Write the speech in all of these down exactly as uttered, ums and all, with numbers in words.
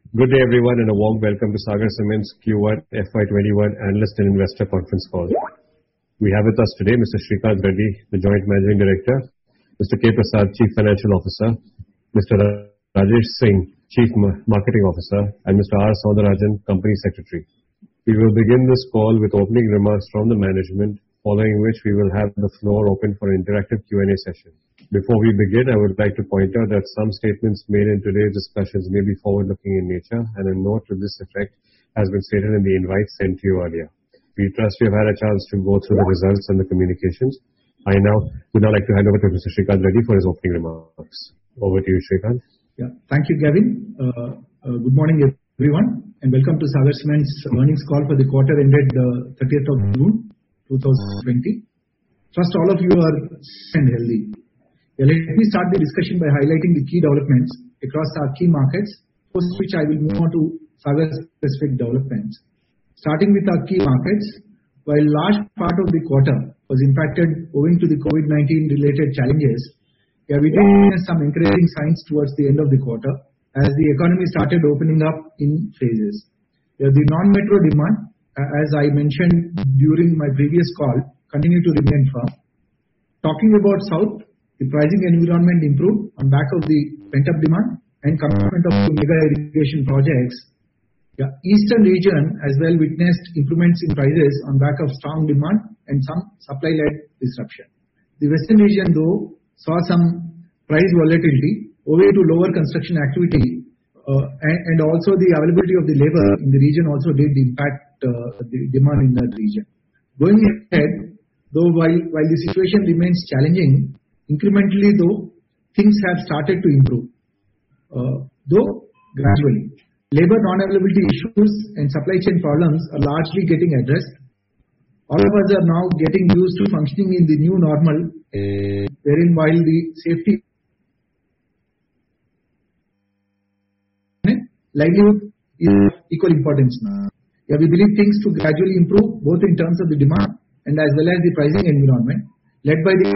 Good day, everyone, and a warm welcome to Sagar Cements Q one F Y twenty-one Analyst and Investor Conference Call. We have with us today Mister Sreekanth Reddy, the Joint Managing Director, Mister K. Prasad, Chief Financial Officer, Mister Rajesh Singh, Chief Marketing Officer, and Mister R. Soundarajan, Company Secretary. We will begin this call with opening remarks from the management, following which we will have the floor open for an interactive Q and A session. Before we begin, I would like to point out that some statements made in today's discussions may be forward-looking in nature, and a note to this effect has been stated in the invite sent to you earlier. We trust you have had a chance to go through the results and the communications. I now would now like to hand over to Mister Sreekanth Reddy for his opening remarks. Over to you, Sreekanth. Yeah, thank you, Gavin. Uh, uh, good morning, everyone, and welcome to Sagar Cements' earnings call for the quarter ended uh, thirtieth of June twenty twenty. Trust all of you are safe and healthy. Yeah, let me start the discussion by highlighting the key developments across our key markets, post which I will move on to Sagar-specific developments. Starting with our key markets, while large part of the quarter was impacted owing to the COVID nineteen related challenges, yeah, we did witness some encouraging signs towards the end of the quarter as the economy started opening up in phases. Yeah, the non-metro demand, as I mentioned during my previous call, continued to remain firm. Talking about South, the pricing environment improved on back of the pent-up demand and commitment of two mega irrigation projects. The Eastern region as well witnessed improvements in prices on back of strong demand and some supply-led disruption. The Western region, though, saw some price volatility owing to lower construction activity uh, and, and also the availability of the labor in the region also did impact uh, the demand in that region. Going ahead, though while, while the situation remains challenging, incrementally, though, things have started to improve, uh, though gradually. Labor non-availability issues and supply chain problems are largely getting addressed. All of us are now getting used to functioning in the new normal, uh, wherein while the safety livelihood is of equal importance now. Yeah, we believe things to gradually improve both in terms of the demand and as well as the pricing environment, led by the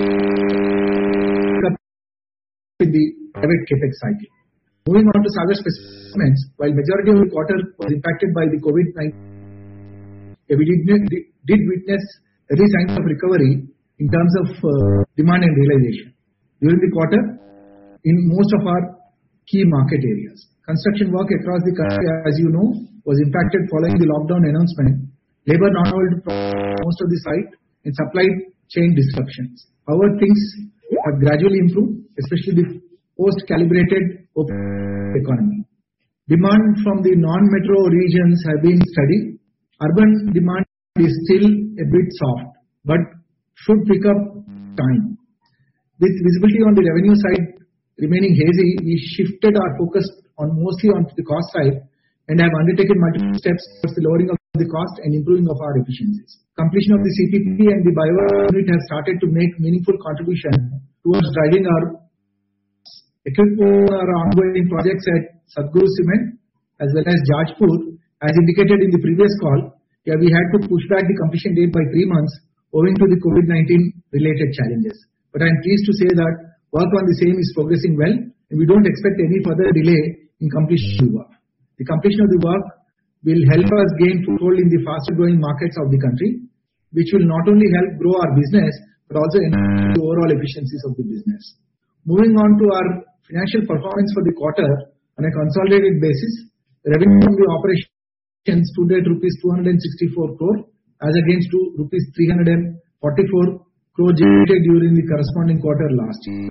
in the private capex cycle. Moving on to Sagar specific, while majority of the quarter was impacted by the COVID nineteen, we did, did witness early signs of recovery in terms of uh, demand and realization. During the quarter, in most of our key market areas, construction work across the country, as you know, was impacted following the lockdown announcement. Labor not able to most of the site and supply chain disruptions. However, things have gradually improved, especially the post-calibrated open economy. Demand from the non-metro regions have been steady. Urban demand is still a bit soft, but should pick up time. With visibility on the revenue side remaining hazy, we shifted our focus on mostly on the cost side and have undertaken multiple steps towards the lowering of the cost and improving of our efficiencies. Completion of the C P P and the bio unit have started to make meaningful contribution towards driving our equipment our ongoing projects at Satguru Cement as well as Jajpur. As indicated in the previous call, yeah, we had to push back the completion date by three months owing to the COVID nineteen related challenges. But I am pleased to say that work on the same is progressing well and we don't expect any further delay in completion of the work. The completion of the work will help us gain foothold in the faster growing markets of the country, which will not only help grow our business, but also enhance the overall efficiencies of the business. Moving on to our financial performance for the quarter on a consolidated basis, revenue from the operations stood at rupees two hundred sixty-four crore as against to rupees three hundred forty-four crore generated during the corresponding quarter last year.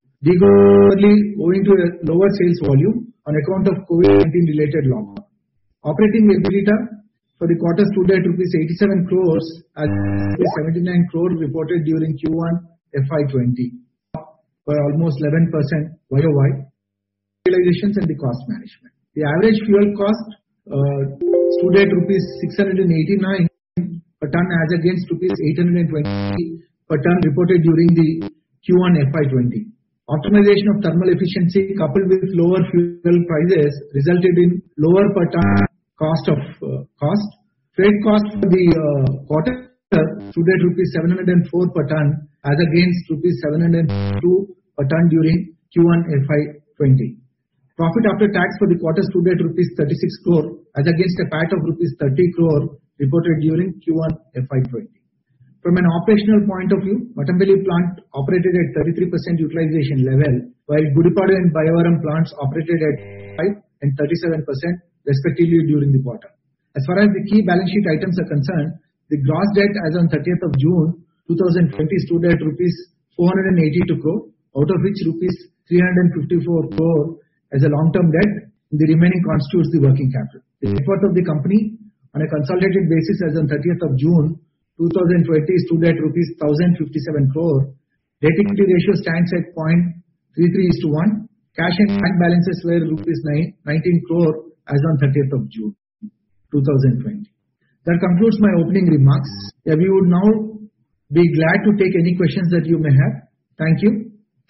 Degrowth owing to a lower sales volume on account of COVID nineteen related lockdown. Operating EBITDA for the quarter stood at rupees eighty-seven crores as seventy-nine crore reported during Q one F Y twenty, by almost eleven percent Y O Y. Realizations and the cost management. The average fuel cost uh, stood at rupees six hundred eighty-nine per ton as against rupees eight hundred twenty per ton reported during the Q one F Y twenty. Optimization of thermal efficiency coupled with lower fuel prices resulted in lower per ton cost of uh, cost. Freight cost for the uh, quarter stood at rupees seven hundred four per ton as against rupees seven hundred two per ton during Q one F Y twenty. Profit after tax for the quarter stood at rupees thirty-six crore as against a P A T of rupees thirty crore reported during Q one F Y twenty. From an operational point of view, Mattampally plant operated at thirty-three percent utilization level, while Gudipadu and Bayyavaram plants operated at five and thirty-seven percent respectively during the quarter. As far as the key balance sheet items are concerned, the gross debt as on thirtieth of June twenty twenty stood at rupees four hundred eighty-two crore, out of which rupees three hundred fifty-four crore as a long-term debt, and the remaining constitutes the working capital. The net worth of the company on a consolidated basis as on thirtieth of June twenty twenty stood at rupees one thousand fifty-seven crore. Debt equity ratio stands at zero point three three is to one. Cash and bank balances were rupees nineteen crore as on thirtieth of June twenty twenty. That concludes my opening remarks. Yeah, we would now be glad to take any questions that you may have. Thank you.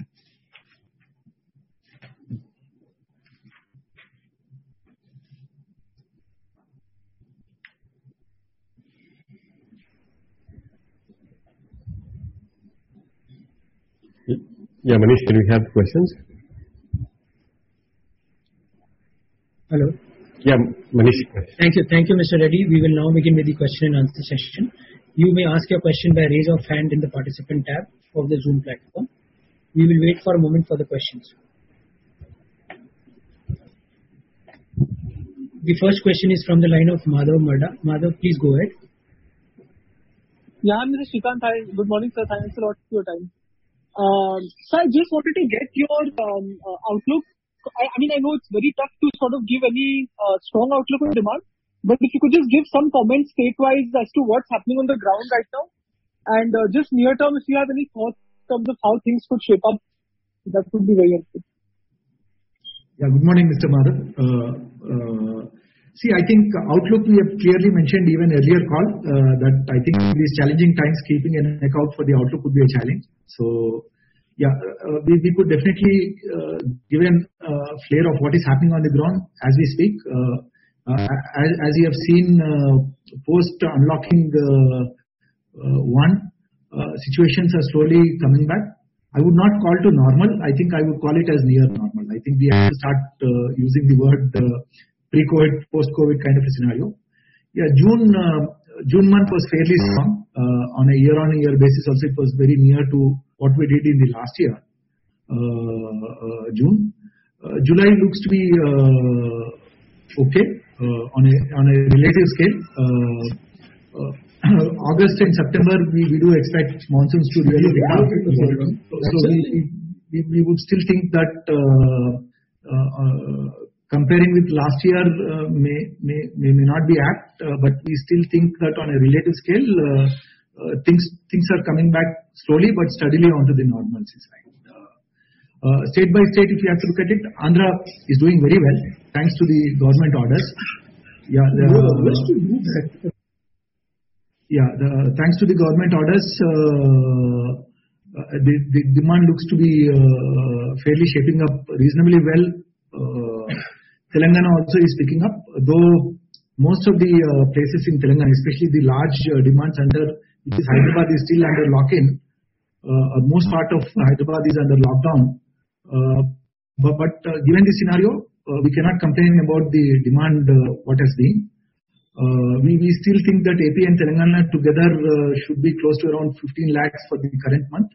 Yeah, Manish, can we have questions? Hello. Yeah, Manish. Thank you. Thank you, Mister Reddy. We will now begin with the question and answer session. You may ask your question by raise of hand in the participant tab of the Zoom platform. We will wait for a moment for the questions. The first question is from the line of Madhav Marda. Madhav, please go ahead. Yeah, Mister Srikanth, hi. Good morning, sir. Thanks a lot for your time. Uh, so I just wanted to get your um, uh, outlook. I, I mean, I know it's very tough to sort of give any uh, strong outlook on demand, but if you could just give some comments state-wise as to what's happening on the ground right now, and uh, just near term, if you have any thoughts in terms of how things could shape up, that would be very helpful. Yeah, good morning, Mister Madhav. Uh, uh, see, I think outlook we have clearly mentioned even earlier call uh, that I think these challenging times keeping an neck out for the outlook would be a challenge. So, yeah, uh, we, we could definitely uh, give a uh, flair of what is happening on the ground as we speak. Uh, uh, as, as you have seen, uh, post unlocking uh, uh, one, uh, situations are slowly coming back. I would not call to normal. I think I would call it as near normal. I think we have to start uh, using the word uh, pre-COVID, post-COVID kind of a scenario. Yeah, June uh, June month was fairly strong. Uh, on a year-on-year basis also it was very near to what we did in the last year, uh, uh, June. Uh, July looks to be uh, okay uh, on, a, on a relative scale. Uh, uh, August and September we, we do expect monsoons to really pick up. So we, we, we would still think that uh, uh, uh, comparing with last year uh, may, may, may may not be apt, uh, but we still think that on a relative scale, uh, uh, things things are coming back slowly but steadily onto the normalcy side. Uh, uh, state by state, if you have to look at it, Andhra is doing very well thanks to the government orders. Yeah, the, uh, yeah, the, thanks to the government orders, uh, uh, the, the demand looks to be uh, fairly shaping up reasonably well. Uh, Telangana also is picking up, though most of the uh, places in Telangana, especially the large uh, demand center, which is Hyderabad, is still under lock-in. Uh, most part of Hyderabad is under lockdown. Uh, but but uh, given the scenario, uh, we cannot complain about the demand, uh, what has been. Uh, we, we still think that A P and Telangana together uh, should be close to around fifteen lakhs for the current month,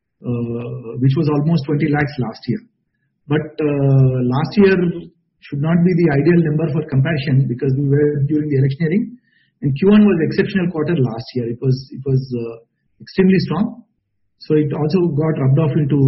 uh, which was almost twenty lakhs last year. But uh, last year should not be the ideal number for comparison because we were during the electioneering, and Q one was exceptional quarter last year. It was it was uh, extremely strong, so it also got rubbed off into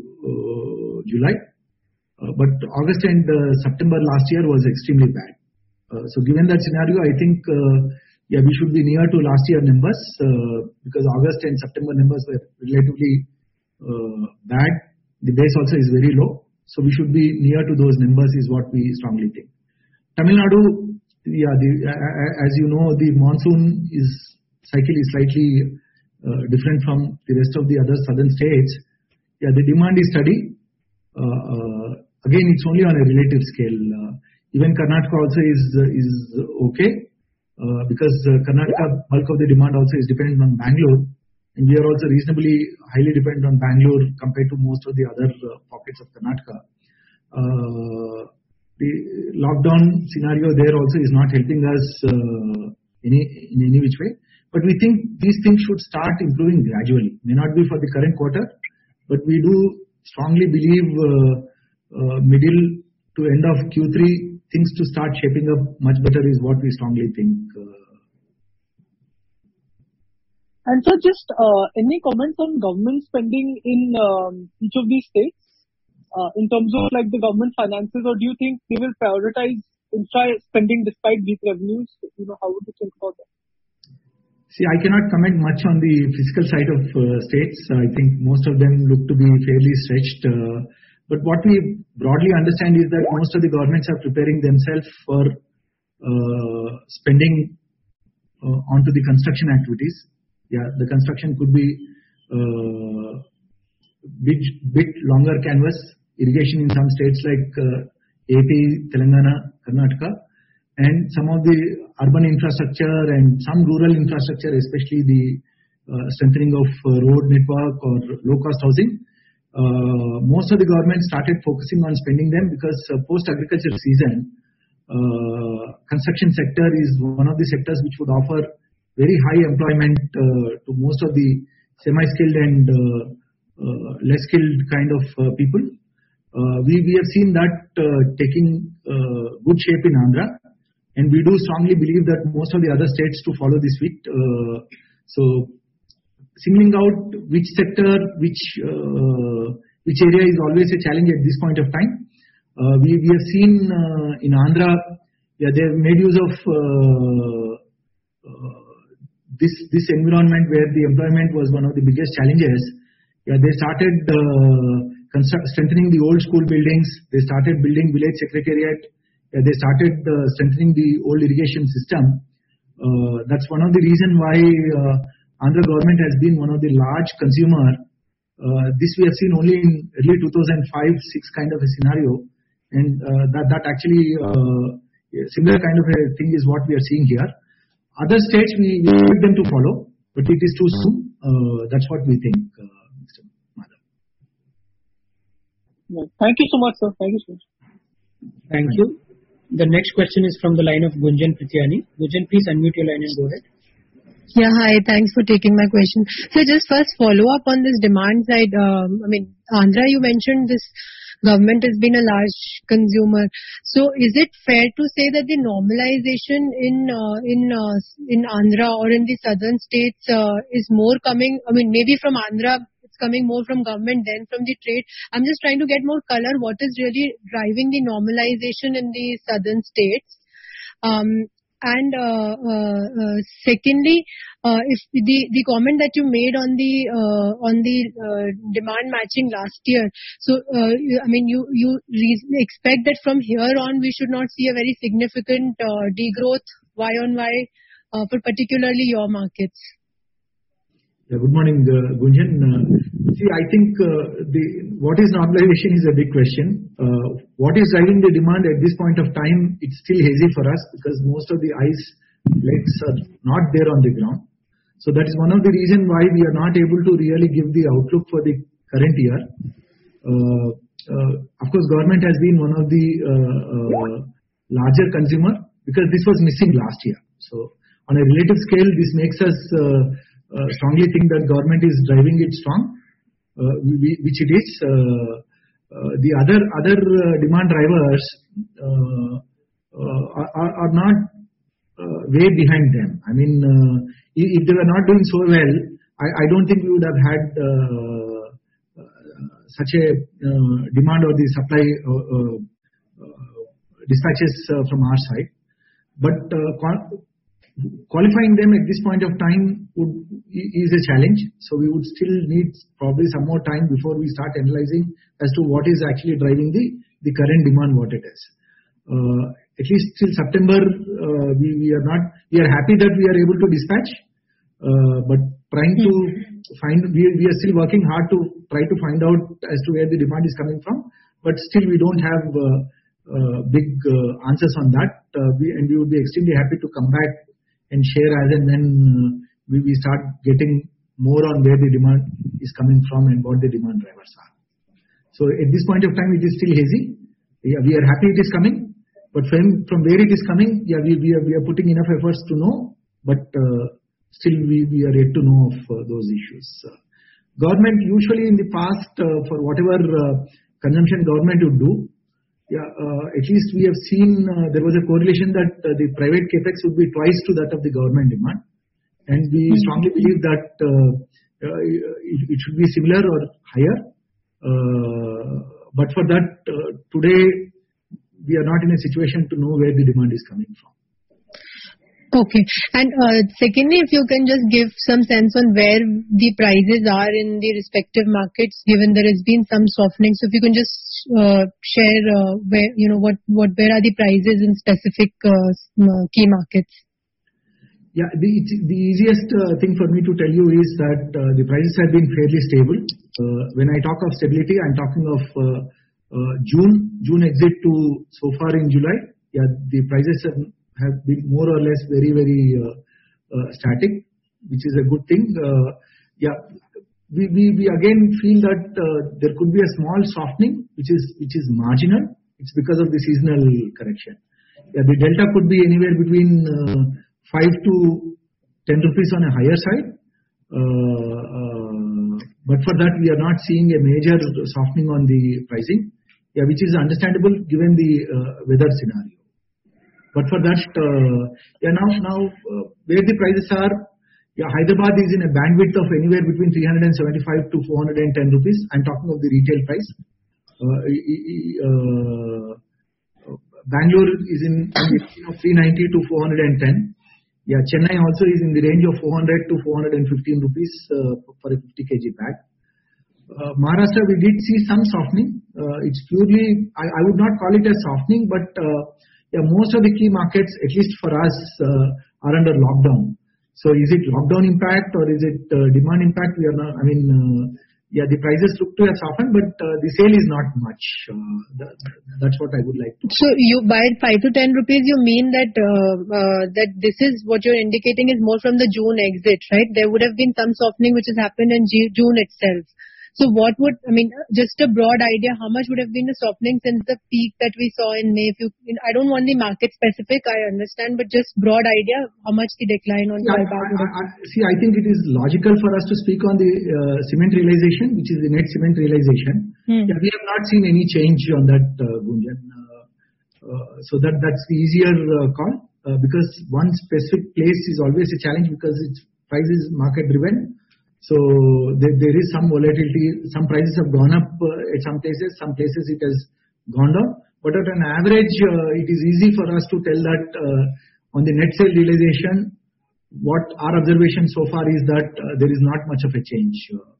uh, July. Uh, but August and uh, September last year was extremely bad. Uh, so given that scenario, I think uh, yeah we should be near to last year numbers uh, because August and September numbers were relatively uh, bad. The base also is very low. So we should be near to those numbers is what we strongly think. Tamil Nadu, yeah, the, as you know, the monsoon is cycle is slightly uh, different from the rest of the other southern states. Yeah, the demand is steady. Uh, uh, again, it's only on a relative scale. Uh, even Karnataka also is uh, is okay uh, because uh, Karnataka bulk of the demand also is dependent on Bangalore. And we are also reasonably highly dependent on Bangalore compared to most of the other uh, pockets of Karnataka. Uh, the lockdown scenario there also is not helping us uh, any, in any which way. But we think these things should start improving gradually. May not be for the current quarter, but we do strongly believe uh, uh, middle to end of Q three things to start shaping up much better is what we strongly think. Uh, and so just uh, any comments on government spending in um, each of these states uh, in terms of like the government finances, or do you think they will prioritize infra spending despite weak revenues? You know, how would you think about that? See, I cannot comment much on the fiscal side of uh, states. I think most of them look to be fairly stretched. Uh, but what we broadly understand is that most of the governments are preparing themselves for uh, spending uh, onto the construction activities. Yeah, the construction could be uh, bit, bit longer canvas, irrigation in some states like uh, A P, Telangana, Karnataka, and some of the urban infrastructure and some rural infrastructure, especially the uh, strengthening of uh, road network or low-cost housing. Uh, most of the governments started focusing on spending them because uh, post-agriculture season, uh, construction sector is one of the sectors which would offer very high employment uh, to most of the semi-skilled and uh, uh, less skilled kind of uh, people. Uh, we, we have seen that uh, taking uh, good shape in Andhra. And we do strongly believe that most of the other states to follow this suit. Uh, so, singling out which sector, which uh, which area is always a challenge at this point of time. Uh, we we have seen uh, in Andhra, yeah, they have made use of uh, uh, this this environment where the employment was one of the biggest challenges. Yeah, they started uh, strengthening the old school buildings. They started building village secretariat. They started uh, strengthening the old irrigation system. Uh, that's one of the reasons why uh, Andhra government has been one of the large consumer. Uh, this we have seen only in early two thousand five six kind of a scenario, and uh, that that actually uh, similar kind of a thing is what we are seeing here. Other states we, we expect them to follow, but it is too soon. Uh, that's what we think, uh, Mister Madhav. Yeah. Thank you so much, sir. Thank you so much. Thank you. The next question is from the line of Gunjan Prityani. Gunjan, please unmute your line and go ahead. Yeah, hi. Thanks for taking my question. So just first follow up on this demand side. Um, I mean, Andhra, you mentioned this government has been a large consumer. So is it fair to say that the normalization in uh, in uh, in Andhra or in the southern states uh, is more coming? I mean, maybe from Andhra. Coming more from government than from the trade. I'm just trying to get more color. What is really driving the normalization in the southern states? Um, and uh, uh, uh, secondly, uh, if the the comment that you made on the uh, on the uh, demand matching last year. So uh, I mean, you you re- expect that from here on we should not see a very significant uh, degrowth Y on Y uh, for particularly your markets. Yeah, good morning, uh, Gunjan. Uh, see, I think uh, the what is normalization is a big question. Uh, what is driving the demand at this point of time? It's still hazy for us because most of the ice legs are not there on the ground. So that is one of the reasons why we are not able to really give the outlook for the current year. Uh, uh, of course, government has been one of the uh, uh, larger consumer because this was missing last year. So on a relative scale, this makes us uh, Uh, strongly think that government is driving it strong, uh, which it is. Uh, uh, the other other uh, demand drivers uh, uh, are, are not uh, way behind them. I mean, uh, if they were not doing so well, I, I don't think we would have had uh, uh, such a uh, demand or the supply uh, uh, uh, dispatches uh, from our side. But uh, qualifying them at this point of time would, is a challenge. So we would still need probably some more time before we start analyzing as to what is actually driving the, the current demand, what it is. Uh, at least till September, uh, we, we are not, we are happy that we are able to dispatch, uh, but trying to find, we, we are still working hard to try to find out as to where the demand is coming from, but still we don't have uh, uh, big uh, answers on that, uh, we, and we would be extremely happy to come back and share as and when uh, we, we start getting more on where the demand is coming from and what the demand drivers are. So at this point of time, it is still hazy. Yeah, we are happy it is coming, but from, from where it is coming, yeah, we, we, are, we are putting enough efforts to know, but uh, still we, we are yet to know of uh, those issues. Uh, government usually in the past, uh, for whatever uh, consumption government would do, yeah, uh, at least we have seen uh, there was a correlation that uh, the private capex would be twice to that of the government demand, and we mm-hmm. strongly believe that uh, uh, it, it should be similar or higher. Uh, but for that, uh, today we are not in a situation to know where the demand is coming from. Okay. And uh, secondly, if you can just give some sense on where the prices are in the respective markets, given there has been some softening. So if you can just uh, share uh, where, you know, what, what, where are the prices in specific uh, key markets? Yeah, the, the easiest uh, thing for me to tell you is that uh, the prices have been fairly stable. Uh, when I talk of stability, I'm talking of uh, uh, June, June exit to so far in July. Yeah, the prices have have been more or less very, very uh, uh, static, which is a good thing. Uh, yeah, we, we, we again feel that uh, there could be a small softening, which is which is marginal. It's because of the seasonal correction. Yeah, the delta could be anywhere between uh, five to ten rupees on a higher side. Uh, uh, but for that, we are not seeing a major softening on the pricing, yeah, which is understandable given the uh, weather scenario. But for that, uh, yeah, now, now uh, where the prices are, yeah, Hyderabad is in a bandwidth of anywhere between three hundred seventy-five to four hundred ten rupees. I'm talking of the retail price. Uh, uh, Bangalore is in you know, three ninety to four hundred ten. Yeah, Chennai also is in the range of four hundred to four hundred fifteen rupees uh, for a fifty kilogram bag. Uh, Maharashtra, we did see some softening. Uh, it's purely, I, I would not call it a softening, but uh, yeah, most of the key markets, at least for us, uh, are under lockdown. So is it lockdown impact or is it uh, demand impact? We are not, I mean, uh, yeah, the prices look to have softened, but uh, the sale is not much. Uh, that, that's what I would like to. So you buy at five to ten rupees, you mean that uh, uh, that this is what you're indicating is more from the June exit, right? There would have been some softening which has happened in G- June itself. So what would, I mean, just a broad idea, how much would have been the softening since the peak that we saw in May? If you, I don't want the market specific, I understand, but just broad idea, how much the decline on yeah, buyback would have been? See, I think it is logical for us to speak on the uh, cement realization, which is the net cement realization. Hmm. Yeah, we have not seen any change on that, uh, Gunjan. Uh, uh, so that, that's the easier uh, call, uh, because one specific place is always a challenge because its price is market driven. So there, there is some volatility. Some prices have gone up uh, at some places, some places it has gone down. But at an average, uh, it is easy for us to tell that uh, on the net sale realization, what our observation so far is that uh, there is not much of a change.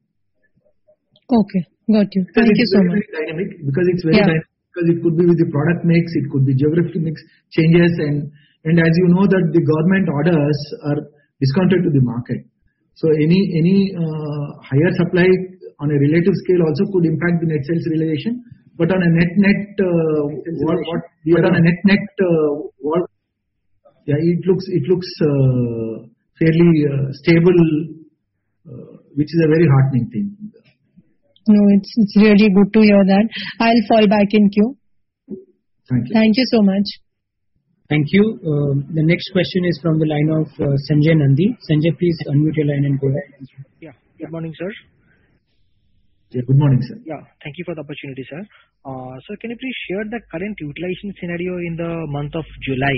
Okay, got you. Thank you so much. It's very dynamic because it's very yeah. dynamic because it could be with the product mix, it could be geographic mix changes, and and as you know that the government orders are discounted to the market. So any any uh, higher supply on a relative scale also could impact the net sales realization. But on a net net, uh, what, what but on a net net, uh, what, yeah, it looks it looks uh, fairly uh, stable, uh, which is a very heartening thing. No, it's it's really good to hear that. I'll fall back in queue. Thank you. Thank you so much. Thank you. Uh, the next question is from the line of uh, Sanjay Nandi. Sanjay, please unmute your line and go ahead. Yeah. Good morning, sir. Yeah, good morning, sir. Yeah, thank you for the opportunity, sir. Uh, sir, can you please share the current utilization scenario in the month of July?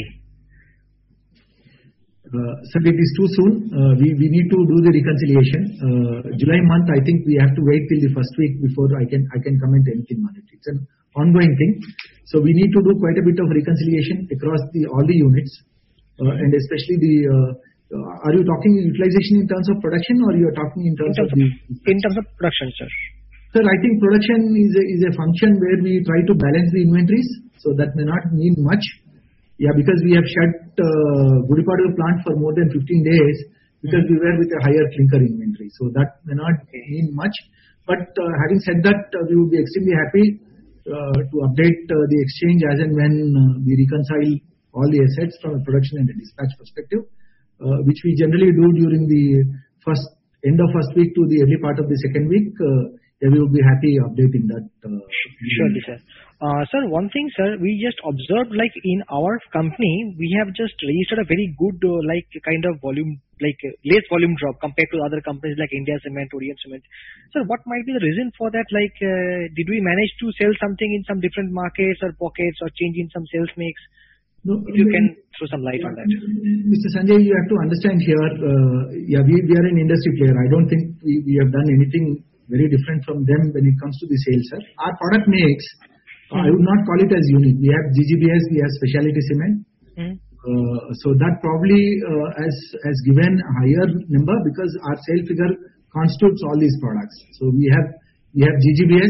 Uh, sir, it is too soon. Uh, we, we need to do the reconciliation. Uh, July month, I think we have to wait till the first week before I can I can comment anything on it. It's an ongoing thing. So we need to do quite a bit of reconciliation across the all the units, uh, and especially the. Uh, uh, are you talking utilization in terms of production, or you are talking in terms, in terms of, of the? In terms of production, sir. Sir, I think production is a, is a function where we try to balance the inventories. So that may not mean much. Yeah, because we have shut uh, Gudipadu plant for more than fifteen days because mm-hmm. we were with a higher clinker inventory. So that may not mean much. But uh, having said that, uh, we would be extremely happy uh, to update uh, the exchange as and when uh, we reconcile all the assets from a production and a dispatch perspective, uh, which we generally do during the first end of first week to the early part of the second week. Uh, yeah, we would be happy updating that. Uh, Surely, sir. Uh, sir, one thing, sir, we just observed, like in our company, we have just registered a very good, uh, like kind of volume, like uh, less volume drop compared to other companies like India Cement, Orient Cement. Sir, what might be the reason for that? Like, uh, did we manage to sell something in some different markets or pockets or change in some sales mix? No, if you can throw some light on that. Mister Sanjay, you have to understand here, uh, yeah, we, we are an industry player. I don't think we, we have done anything very different from them when it comes to the sales, sir. Our product mix, mm-hmm. I would not call it as unique. We have G G B S, we have specialty cement. Mm-hmm. Uh, so that probably uh, has, has given a higher number because our sale figure constitutes all these products. So we have, we have G G B S,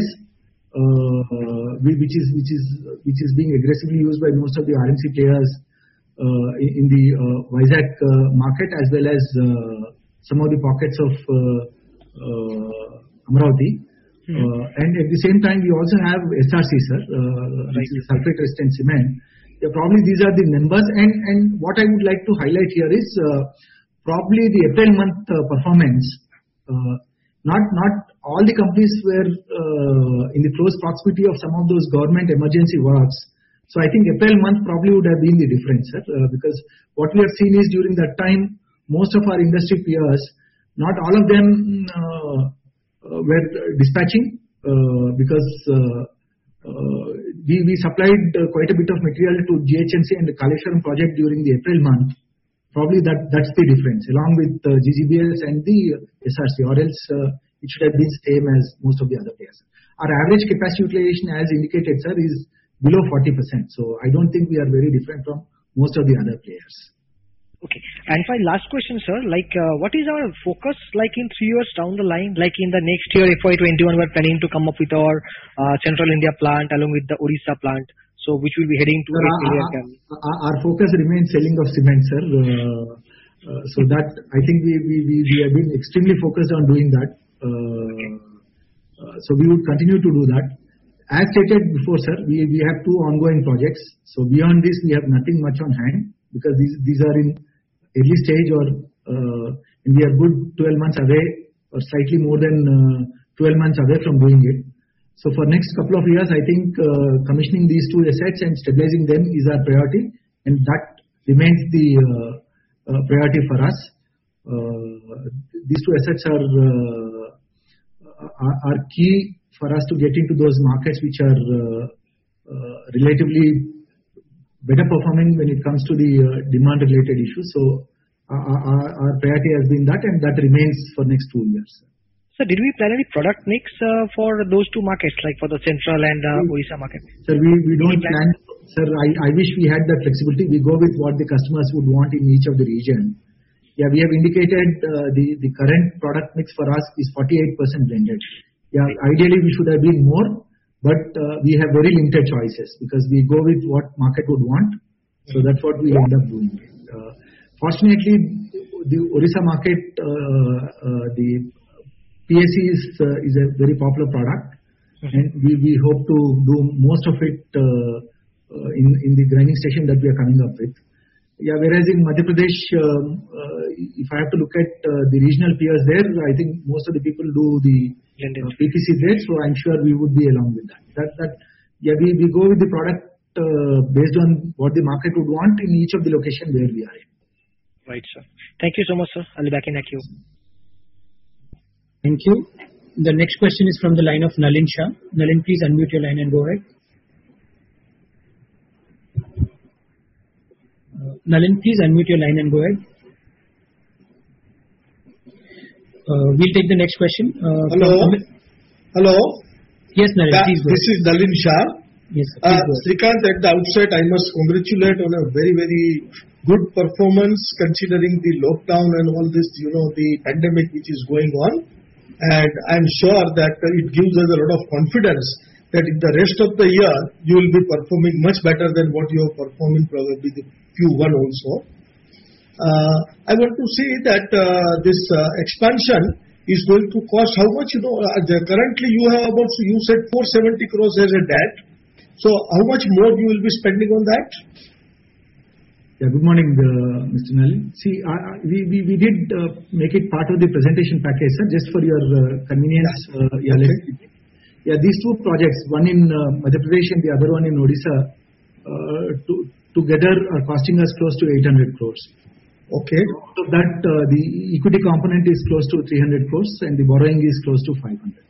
uh, which is, which is, which is being aggressively used by most of the R M C players uh, in, in the uh, Vizag uh, market, as well as uh, some of the pockets of uh, uh, Amravati. Hmm. Uh, and at the same time, we also have S R C, sir, uh, which is sulfate resistant cement. Yeah, probably these are the numbers. And, and what I would like to highlight here is uh, probably the April month uh, performance. Uh, not not all the companies were uh, in the close proximity of some of those government emergency works. So I think April month probably would have been the difference, sir, uh, because what we have seen is during that time, most of our industry peers, not all of them uh, uh, were dispatching uh, because uh, uh, we, we supplied uh, quite a bit of material to G H M C and the Kaleshwaram project during the April month. Probably that, that's the difference, along with uh, G G B S and the S R C, or else uh, it should have been same as most of the other players. Our average capacity utilization, as indicated, sir, is below forty percent. So I don't think we are very different from most of the other players. Okay. And my last question, sir, like uh, what is our focus like in three years down the line? Like in the next year, F Y twenty-one, we're planning to come up with our uh, Central India plant along with the Odisha plant. So which will be heading to our, our, our focus remains selling of cement, sir. Uh, uh, so that I think we, we, we, we have been extremely focused on doing that. Uh, uh, so we would continue to do that. As stated before, sir, we, we have two ongoing projects. So beyond this, we have nothing much on hand because these these are in early stage or uh, and we are good twelve months away or slightly more than uh, twelve months away from doing it. So for next couple of years, I think uh, commissioning these two assets and stabilizing them is our priority, and that remains the uh, uh, priority for us. Uh, these two assets are, uh, are are key for us to get into those markets which are uh, uh, relatively better performing when it comes to the uh, demand-related issues. So our, our, our priority has been that, and that remains for next two years. So did we plan any product mix uh, for those two markets, like for the Central and uh, Odisha market? Sir, we, we don't plan. plan. Sir, I, I wish we had that flexibility. We go with what the customers would want in each of the region. Yeah, we have indicated uh, the, the current product mix for us is forty-eight percent blended. Yeah, ideally we should have been more, but uh, we have very limited choices because we go with what market would want. So that's what we end up doing. Uh, fortunately, the Odisha market, uh, uh, the P S C is, uh, is a very popular product, mm-hmm. and we, we hope to do most of it uh, uh, in, in the grinding station that we are coming up with. Yeah, whereas in Madhya Pradesh, um, uh, if I have to look at uh, the regional peers there, I think most of the people do the uh, P P C there, so I'm sure we would be along with that. That, that yeah, we, we go with the product uh, based on what the market would want in each of the location where we are in. Right, sir. Thank you so much, sir. I'll be back in the queue. Thank you. The next question is from the line of Nalin Shah. Nalin, please unmute your line and go ahead. Uh, Nalin, please unmute your line and go ahead. Uh, we'll take the next question. Uh, Hello. Hello. Yes, Nalin, that, please go This ahead. is Nalin Shah. Yes, sir, uh, Srikanth, at the outset, I must congratulate on a very, very good performance considering the lockdown and all this, you know, the pandemic which is going on. And I'm sure that it gives us a lot of confidence that in the rest of the year, you will be performing much better than what you are performing probably the Q one also. Uh, I want to say that uh, this uh, expansion is going to cost how much, you know, uh, the, currently you have about, you said four hundred seventy crores as a debt. So how much more you will be spending on that? Yeah, good morning, uh, Mister Nalin. See, uh, we, we, we did uh, make it part of the presentation package, sir, just for your uh, convenience. Uh, yeah, okay. yeah, these two projects, one in uh, Madhya Pradesh and the other one in Odisha, uh, to, together are costing us close to eight hundred crores. Okay. Out of that, uh, the equity component is close to three hundred crores and the borrowing is close to five hundred.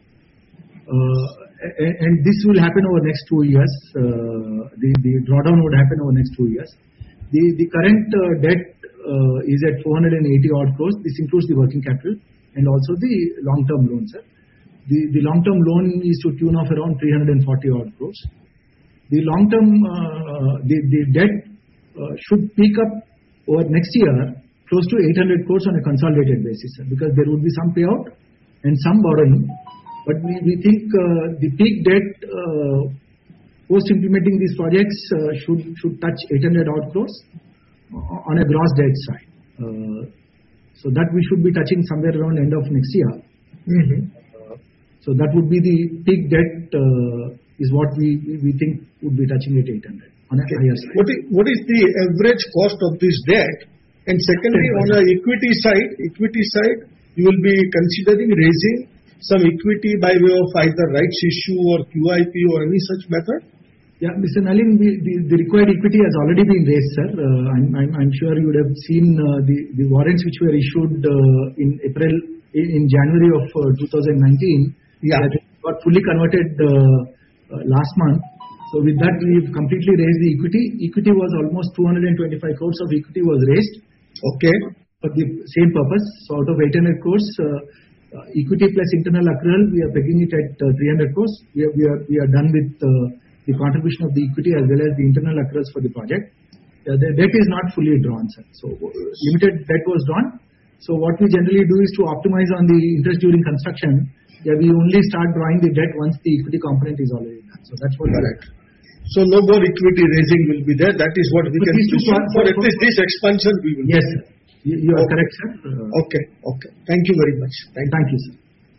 Uh, and, and this will happen over next two years. Uh, the, the drawdown would happen over next two years. The, the current uh, debt uh, is at four hundred eighty odd crores. This includes the working capital and also the long-term loan, sir. The, the long-term loan is to tune of around three hundred forty odd crores. The long-term, uh, the, the debt uh, should peak up over next year close to eight hundred crores on a consolidated basis, sir, because there would be some payout and some borrowing. But we, we think uh, the peak debt uh, post implementing these projects uh, should should touch eight hundred odd crores on a gross debt side. Uh, so that we should be touching somewhere around end of next year. Mm-hmm. Uh, so that would be the peak debt uh, is what we, we think would be touching at eight hundred on a okay. higher side. What is, what is the average cost of this debt? And secondly, on the equity side, equity side, you will be considering raising some equity by way of either rights issue or Q I P or any such method? Yeah, Mister Nalin, the, the, the required equity has already been raised, sir. Uh, I'm, I'm, I'm sure you would have seen uh, the, the warrants which were issued uh, in April, in, in January of uh, two thousand nineteen. Yeah. That got fully converted uh, uh, last month. So with that, we've completely raised the equity. Equity was almost two hundred twenty-five crores of equity was raised. Okay. For the same purpose. So out of eight hundred crores, uh, uh, equity plus internal accrual, we are pegging it at uh, three hundred crores. We are, we are, we are done with uh, the contribution of the equity as well as the internal accruals for the project. Uh, the debt is not fully drawn, sir. So uh, limited debt was drawn. So what we generally do is to optimize on the interest during construction. Yeah, we only start drawing the debt once the equity component is already done. So that's what. Correct. So no more equity raising will be there. That is what we But can these two assume parts for are- at least this expansion we will. Yes, sir. You, you are Okay. correct, sir. Uh, Okay. Okay. Thank you very much. Thank you. Thank you, sir.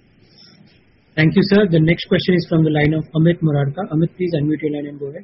Thank you, sir. The next question is from the line of Amit Murarka. Amit, please unmute your line and go ahead.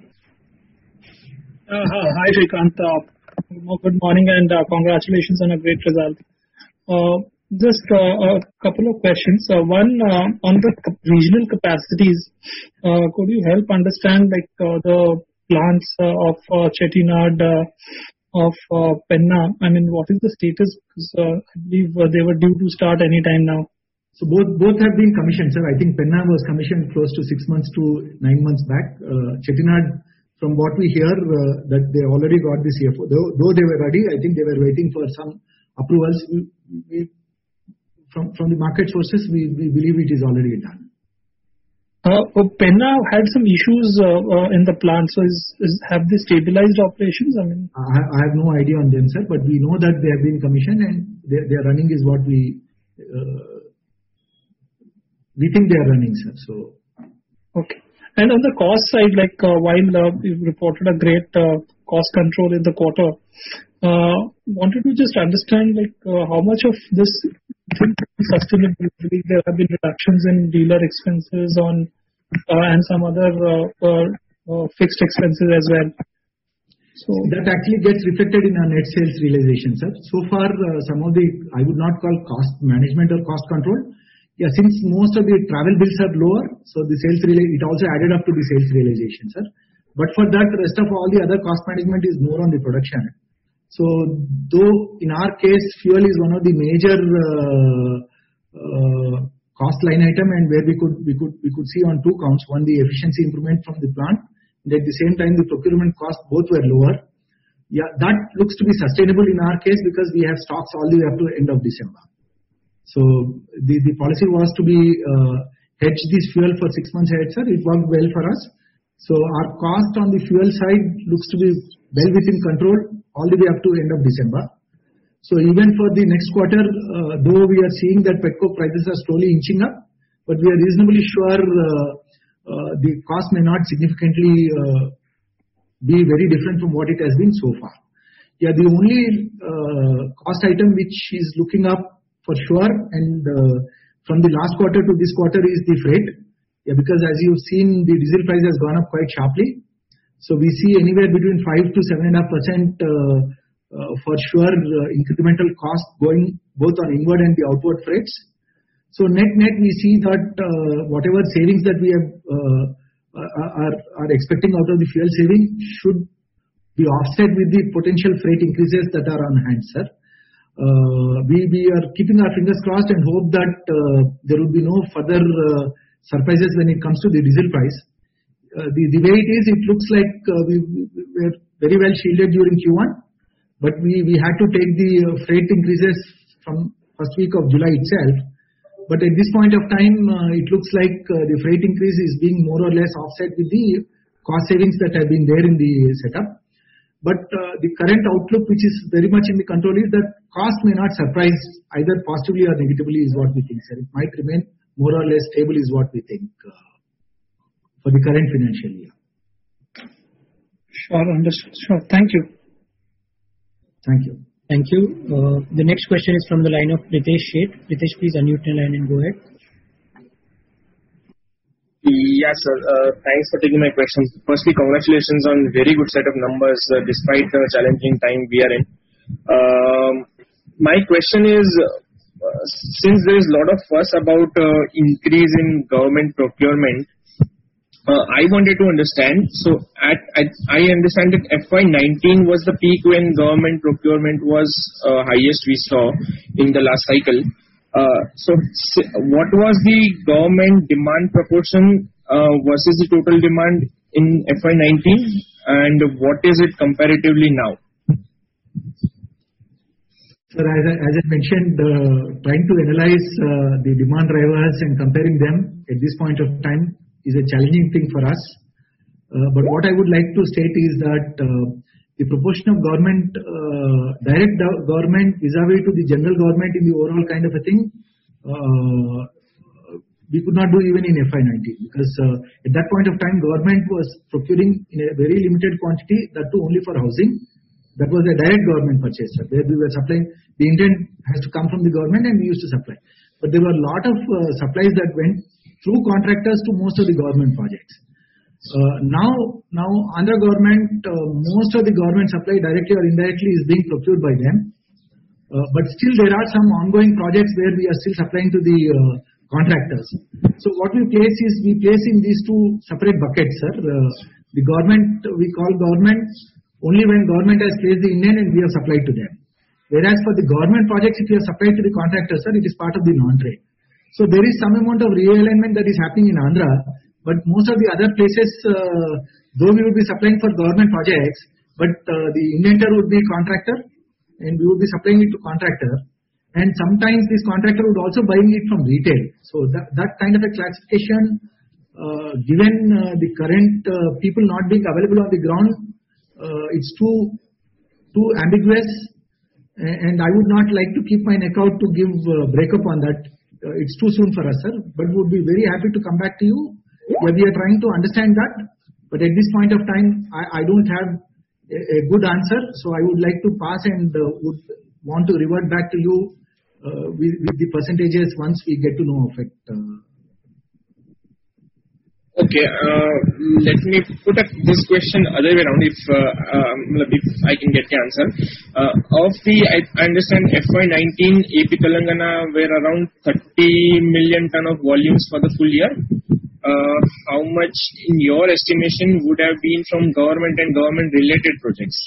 Uh, Hi, Shrikant. Uh, Good morning and uh, congratulations on a great result. Uh, Just uh, a couple of questions. Uh, One, uh, on the cap- regional capacities, uh, could you help understand like uh, the plants uh, of uh, Chettinad, uh, of uh, Penna? I mean, what is the status? Because uh, I believe uh, they were due to start any time now. So both both have been commissioned, sir. I think Penna was commissioned close to six months to nine months back. Uh, Chettinad, from what we hear, uh, that they already got the C F O. Though, though they were ready, I think they were waiting for some approvals. We, we, from from the market sources, we, we believe it is already done. Uh, uh, Penna had some issues uh, uh, in the plant. So is, is have they stabilized operations? I mean, I, I have no idea on them, sir, but we know that they have been commissioned and they, they are running is what we uh, we think they are running, sir. So. okay. And on the cost side, like uh, while uh, you've reported a great uh, cost control in the quarter, uh, wanted to just understand like uh, how much of this is sustainable. There have been reductions in dealer expenses on uh, and some other uh, uh, uh, fixed expenses as well. So that actually gets reflected in our net sales realization, sir. So far, uh, some of the, I would not call cost management or cost control. Yeah, since most of the travel bills are lower, so the sales reali- it also added up to the sales realization, sir. But for that, the rest of all the other cost management is more on the production. So though in our case, fuel is one of the major uh, uh, cost line item, and where we could we could we could see on two counts: one, the efficiency improvement from the plant, and at the same time the procurement cost both were lower. Yeah, that looks to be sustainable in our case because we have stocks all the way up to end of December. So the, the policy was to be uh, hedge this fuel for six months ahead, sir. It worked well for us. So our cost on the fuel side looks to be well within control all the way up to end of December. So even for the next quarter, uh, though we are seeing that petcoke prices are slowly inching up, but we are reasonably sure uh, uh, the cost may not significantly uh, be very different from what it has been so far. Yeah, the only uh, cost item which is looking up for sure, and uh, from the last quarter to this quarter is the freight. Yeah, because as you've seen, the diesel price has gone up quite sharply. So we see anywhere between five to seven and a half percent uh, for sure incremental cost going both on inward and the outward freights. So net net we see that whatever savings that we have are, are expecting out of the fuel saving should be offset with the potential freight increases that are on hand, sir. Uh, we, we are keeping our fingers crossed and hope that uh, there will be no further uh, surprises when it comes to the diesel price. Uh, the, the way it is, it looks like uh, we, we were very well shielded during Q one, but we, we had to take the uh, freight increases from first week of July itself. But at this point of time, uh, it looks like uh, the freight increase is being more or less offset with the cost savings that have been there in the setup. But uh, the current outlook, which is very much in the control, is that cost may not surprise either positively or negatively is what we think, sir. It might remain more or less stable is what we think uh, for the current financial year. Sure, understood. Sure. Thank you. Thank you. Thank you. Uh, the next question is from the line of Pritesh Sheth. Pritesh, please unmute your line and go ahead. Yes, sir. Uh, thanks for taking my question. Firstly, congratulations on very good set of numbers uh, despite the challenging time we are in. Um, my question is, uh, since there is a lot of fuss about uh, increase in government procurement, uh, I wanted to understand. So, at, at I understand that F Y nineteen was the peak when government procurement was uh, highest we saw in the last cycle. Uh, so, what was the government demand proportion uh, versus the total demand in F Y nineteen, and what is it comparatively now? Sir, as I, as I mentioned, uh, trying to analyze uh, the demand drivers and comparing them at this point of time is a challenging thing for us. Uh, but what I would like to state is that uh, the proportion of government, uh, direct government vis-a-vis to the general government in the overall kind of a thing, uh, we could not do even in F Y nineteen, because uh, at that point of time government was procuring in a very limited quantity, that too only for housing. That was a direct government purchase, where we were supplying. The intent has to come from the government and we used to supply. But there were a lot of uh, supplies that went through contractors to most of the government projects. Uh, now, now Andhra government, uh, most of the government supply directly or indirectly is being procured by them. Uh, but still there are some ongoing projects where we are still supplying to the uh, contractors. So what we place is, we place in these two separate buckets, sir. Uh, the government, we call government only when government has placed the Indian and we have supplied to them. Whereas for the government projects, if you have supplied to the contractors, sir, it is part of the non-trade. So there is some amount of realignment that is happening in Andhra. But most of the other places, uh, though we would be supplying for government projects, but uh, the inventor would be contractor and we would be supplying it to contractor. And sometimes this contractor would also buying it from retail. So that, that kind of a classification, uh, given uh, the current uh, people not being available on the ground, uh, it's too, too ambiguous. And I would not like to keep my neck out to give uh, breakup on that. Uh, it's too soon for us, sir. But would be very happy to come back to you. Yeah, we are trying to understand that, but at this point of time, I, I don't have a, a good answer. So I would like to pass and uh, would want to revert back to you uh, with, with the percentages once we get to know of it. Uh, Okay, uh, let me put up this question other way around, if uh, um, if I can get the answer. Uh, of the, I understand F Y nineteen, A P Telangana were around thirty million ton of volumes for the full year. Uh, how much, in your estimation, would have been from government and government-related projects?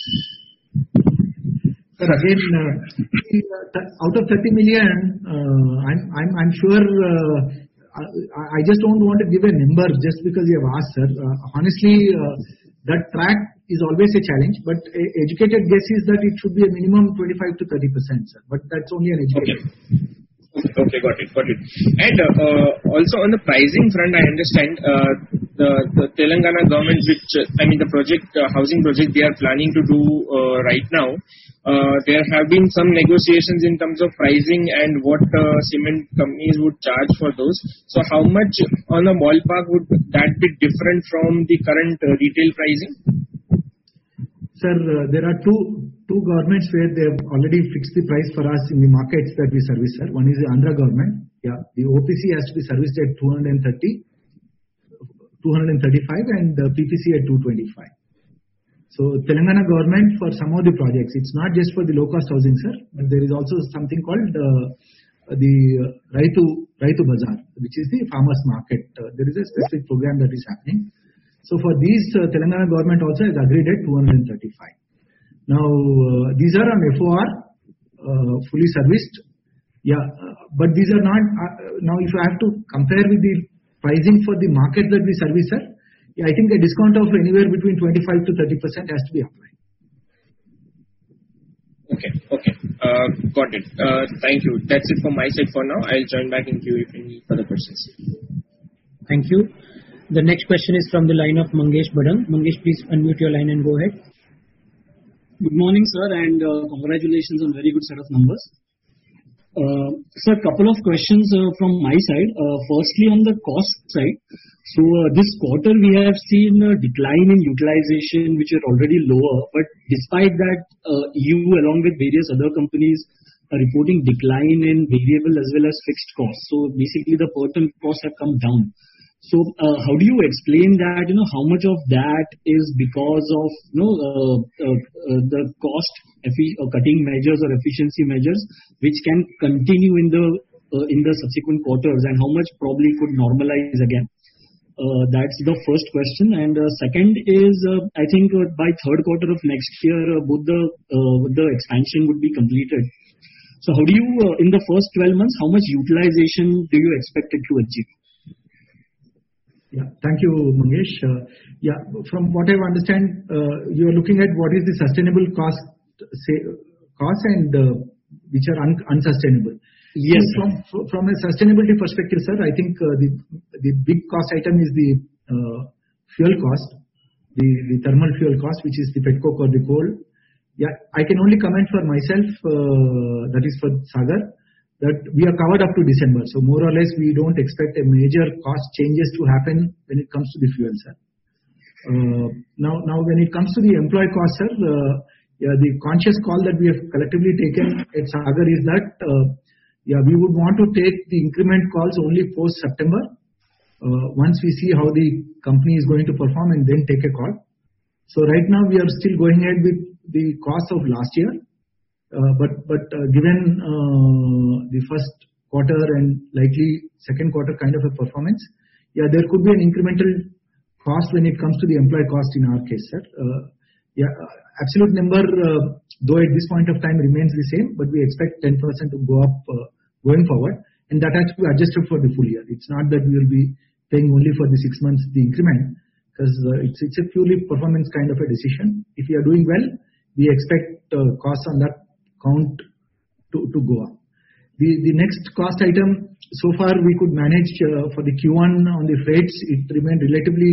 Sir, again, uh, out of thirty million, uh, I'm, I'm, I'm sure. Uh, I just don't want to give a number just because you have asked, sir. Uh, honestly, uh, that track is always a challenge, but a educated guess is that it should be a minimum twenty-five to thirty percent, sir. But that's only an educated. Okay, okay, got it, got it. And uh, also on the pricing front, I understand uh, the, the Telangana government, which uh, I mean the project, uh, housing project they are planning to do uh, right now. Uh, there have been some negotiations in terms of pricing and what uh, cement companies would charge for those. So how much on a ballpark would that be different from the current uh, retail pricing? Sir, uh, there are two two governments where they have already fixed the price for us in the markets that we service, sir. One is the Andhra government. Yeah, the O P C has to be serviced at two hundred thirty, two hundred thirty-five and the P P C at two twenty-five. So Telangana government for some of the projects, it's not just for the low cost housing, sir, but there is also something called uh, the Raitu Raitu Bazaar, which is the farmers market. Uh, there is a specific program that is happening. So for these, uh, Telangana government also has agreed at two hundred thirty-five. Now uh, these are on F O R, uh, fully serviced. Yeah, uh, but these are not. Uh, now if I have to compare with the pricing for the market that we service, sir, yeah, I think a discount of anywhere between twenty-five to thirty percent has to be applied. Okay, okay. Uh, got it. Uh, thank you. That's it from my side for now. I'll join back in queue if any further questions. Thank you. The next question is from the line of Mangesh Badang. Mangesh, please unmute your line and go ahead. Good morning, sir, and uh, congratulations on very good set of numbers. Uh, sir, a couple of questions uh, from my side. Uh, firstly, on the cost side. So uh, this quarter we have seen a decline in utilization, which are already lower. But despite that, uh, you along with various other companies are reporting decline in variable as well as fixed costs. So basically, the per ton costs have come down. So uh, how do you explain that? You know, how much of that is because of you know uh, uh, uh, the cost effi- uh, cutting measures or efficiency measures, which can continue in the uh, in the subsequent quarters, and how much probably could normalize again? Uh, that's the first question. And uh, second is, uh, I think uh, by third quarter of next year, uh, both the uh, the expansion would be completed. So how do you, uh, in the first twelve months, how much utilization do you expect it to achieve? Yeah, thank you, Mangesh. Uh, yeah, from what I understand, uh, you are looking at what is the sustainable cost, say, cost and uh, which are un- unsustainable. Yes. So from from a sustainability perspective, sir, I think uh, the the big cost item is the uh, fuel cost, the the thermal fuel cost, which is the petcoke or the coal. Yeah, I can only comment for myself. Uh, that is for Sagar, that we are covered up to December. So more or less, we don't expect a major cost changes to happen when it comes to the fuel, sir. Uh, now, now when it comes to the employee cost, sir, uh, yeah, the conscious call that we have collectively taken at Sagar is that. Uh, Yeah, we would want to take the increment calls only post September. Uh, once we see how the company is going to perform and then take a call. So right now we are still going ahead with the cost of last year. Uh, but but uh, given uh, the first quarter and likely second quarter kind of a performance, yeah, there could be an incremental cost when it comes to the employee cost in our case, sir. Uh, yeah, absolute number, uh, though at this point of time remains the same, but we expect ten percent to go up uh, going forward, and that has to be adjusted for the full year. It's not that we will be paying only for the six months the increment, because uh, it's it's a purely performance kind of a decision. If we are doing well, we expect uh, costs on that count to, to go up. The the next cost item, so far we could manage uh, for the Q one on the freights, it remained relatively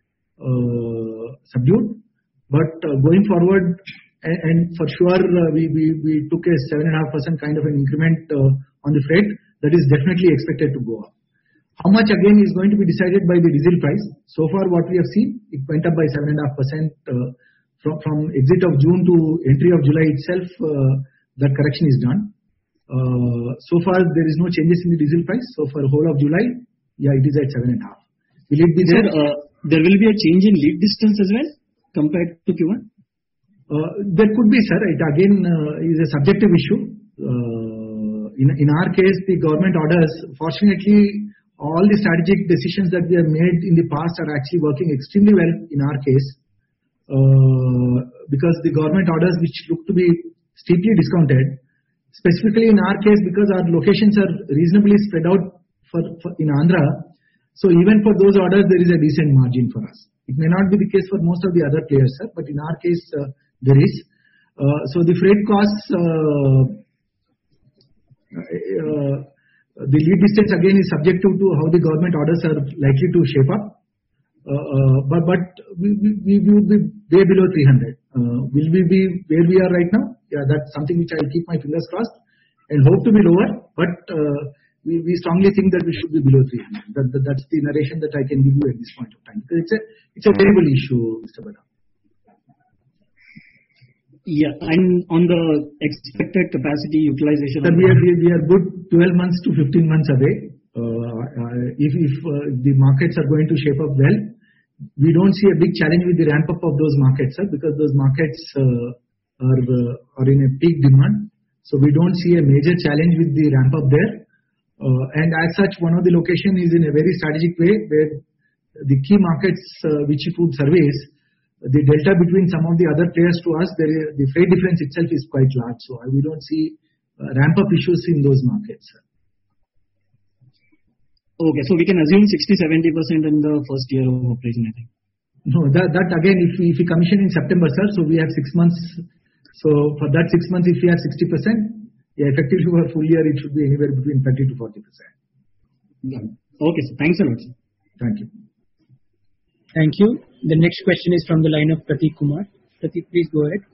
uh, subdued, but uh, going forward, and, and for sure uh, we, we we took a seven and a half percent kind of an increment uh, on the freight, that is definitely expected to go up. How much again is going to be decided by the diesel price. So far what we have seen, it went up by seven and a half percent uh, from, from exit of June to entry of July itself, uh, that correction is done. Uh, so far there is no changes in the diesel price. So for the whole of July, yeah, it is at seven and a half. Will it be there? Sir, uh, there will be a change in lead distance as well compared to Q one? Uh, there could be, sir. It again uh, is a subjective issue. Uh, In, in our case, the government orders, fortunately, all the strategic decisions that we have made in the past are actually working extremely well in our case, uh, because the government orders which look to be steeply discounted, specifically in our case because our locations are reasonably spread out for, for in Andhra, so even for those orders there is a decent margin for us. It may not be the case for most of the other players, sir, but in our case uh, there is. Uh, so the freight costs, uh, Uh, the lead distance again is subjective to how the government orders are likely to shape up. Uh, uh, but but we, we, we would be way below three hundred. Uh, will we be where we are right now? Yeah, that's something which I'll keep my fingers crossed and hope to be lower. But uh, we, we strongly think that we should be below three hundred. That, that, that's the narration that I can give you at this point of time. Because it's a it's a variable issue, Mister Badang. Yeah, and on the expected capacity utilization. Sir, we are, we are good twelve months to fifteen months away. Uh, uh, if if uh, the markets are going to shape up well, we don't see a big challenge with the ramp up of those markets, sir, because those markets uh, are uh, are in a peak demand. So we don't see a major challenge with the ramp up there. Uh, and as such, one of the location is in a very strategic way where the key markets uh, which it would service, the delta between some of the other players to us, there is, the freight difference itself is quite large. So we don't see uh, ramp up issues in those markets. Sir. Okay, so we can assume sixty to seventy percent in the first year of operation, I think. No, that, that again, if we, if we commission in September, sir, so we have six months. So for that six months, if we have sixty percent, yeah, effectively for a full year, it should be anywhere between thirty to forty percent. Okay, sir. Thanks a lot, sir. Thank you. Thank you. The next question is from the line of Prateek Kumar. Prateek, please go ahead.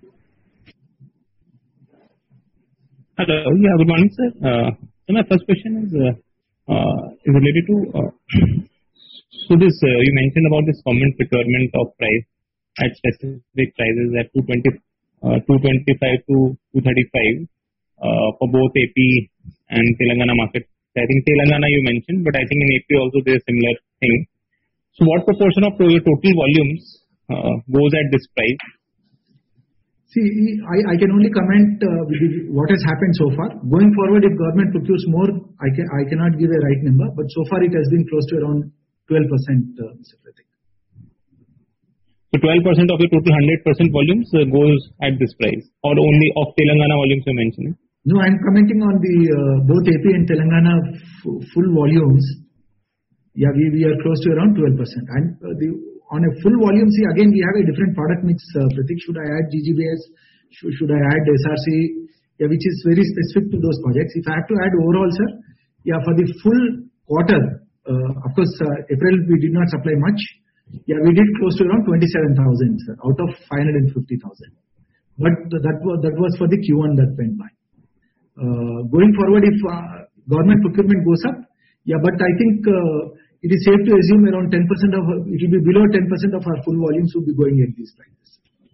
Hello. Yeah, good morning, sir. Uh, so my first question is, uh, uh, is related to, uh, so this, uh, you mentioned about this government procurement of price at specific prices at two twenty, uh, two twenty-five to two thirty-five, uh, for both A P and Telangana market. I think Telangana you mentioned, but I think in A P also there is similar thing. So what proportion of your total volumes uh, goes at this price? See, I, I can only comment uh, with what has happened so far. Going forward, if government procures more, I can I cannot give a right number, but so far it has been close to around twelve percent, uh, Mister Prateek. So twelve percent of your total one hundred percent volumes uh, goes at this price, or only of Telangana volumes you're mentioning? No, I'm commenting on the uh, both A P and Telangana f- full volumes. Yeah, we, we are close to around twelve percent. And uh, the, on a full volume, see, again, we have a different product mix. Uh, Prateek, should I add G G B S? Should, should I add S R C? Yeah, which is very specific to those projects. If I have to add overall, sir, yeah, for the full quarter, uh, of course, uh, April we did not supply much. Yeah, we did close to around twenty-seven thousand, sir, out of five hundred fifty thousand. But that was, that was for the Q one that went by. Uh, going forward, if uh, government procurement goes up, yeah, but I think uh, it is safe to assume around ten percent of, it will be below ten percent of our full volumes will be going at these prices.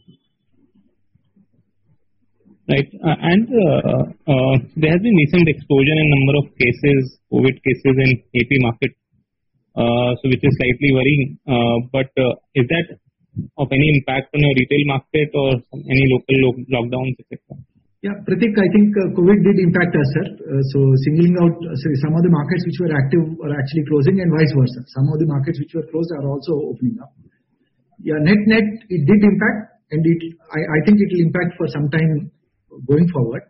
Right. Uh, and uh, uh, there has been recent explosion in number of cases, COVID cases in A P market, uh, so which is slightly worrying. Uh, but uh, is that of any impact on your retail market or any local lo- lockdowns, et cetera? Yeah, Prateek, I think uh, COVID did impact us, sir. Uh, so singling out, uh, sorry, some of the markets which were active are actually closing and vice versa. Some of the markets which were closed are also opening up. Yeah, net net, it did impact, and it, I, I think it will impact for some time going forward.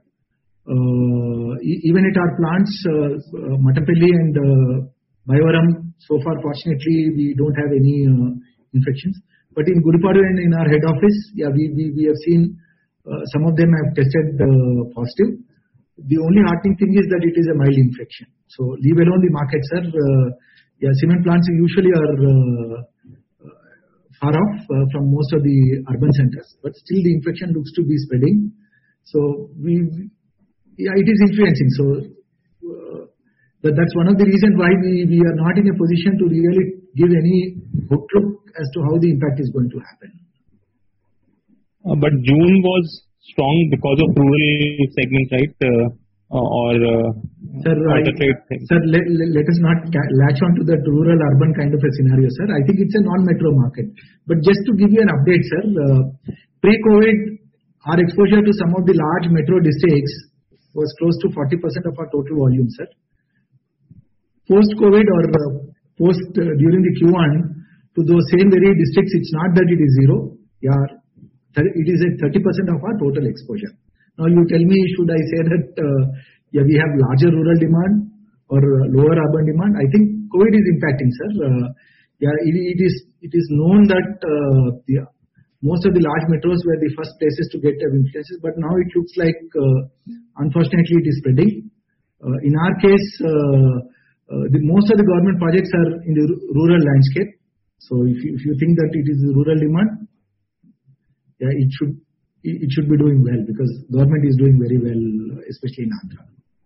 Uh, e- even at our plants, uh, uh, Mattampally and uh, Bayyavaram, so far fortunately we don't have any uh, infections. But in Gudipadu and in our head office, yeah, we, we, we have seen Uh, some of them have tested uh, positive. The only heartening thing is that it is a mild infection. So leave alone the markets, sir. Uh, yeah, cement plants usually are uh, uh, far off uh, from most of the urban centers, but still the infection looks to be spreading. So we, yeah, it is influencing. So uh, that, that's one of the reasons why we, we are not in a position to really give any outlook as to how the impact is going to happen. Uh, but June was strong because of rural segment, right? Uh, or uh, sir, or the trade I, sir let, let, let us not latch on to that rural-urban kind of a scenario, sir. I think it's a non-metro market. But just to give you an update, sir, uh, pre-COVID, our exposure to some of the large metro districts was close to forty percent of our total volume, sir. Post-COVID or uh, post uh, during the Q one, to those same very districts, it's not that it is zero. Yeah. It is at thirty percent of our total exposure. Now you tell me, should I say that uh, yeah, we have larger rural demand or uh, lower urban demand? I think COVID is impacting, sir. Uh, yeah, it, it is it is known that uh, the, most of the large metros were the first places to get influences, but now it looks like, uh, unfortunately, it is spreading. Uh, in our case, uh, uh, the, most of the government projects are in the rural landscape. So if you, if you think that it is rural demand, yeah, it should it should be doing well because government is doing very well, especially in Andhra.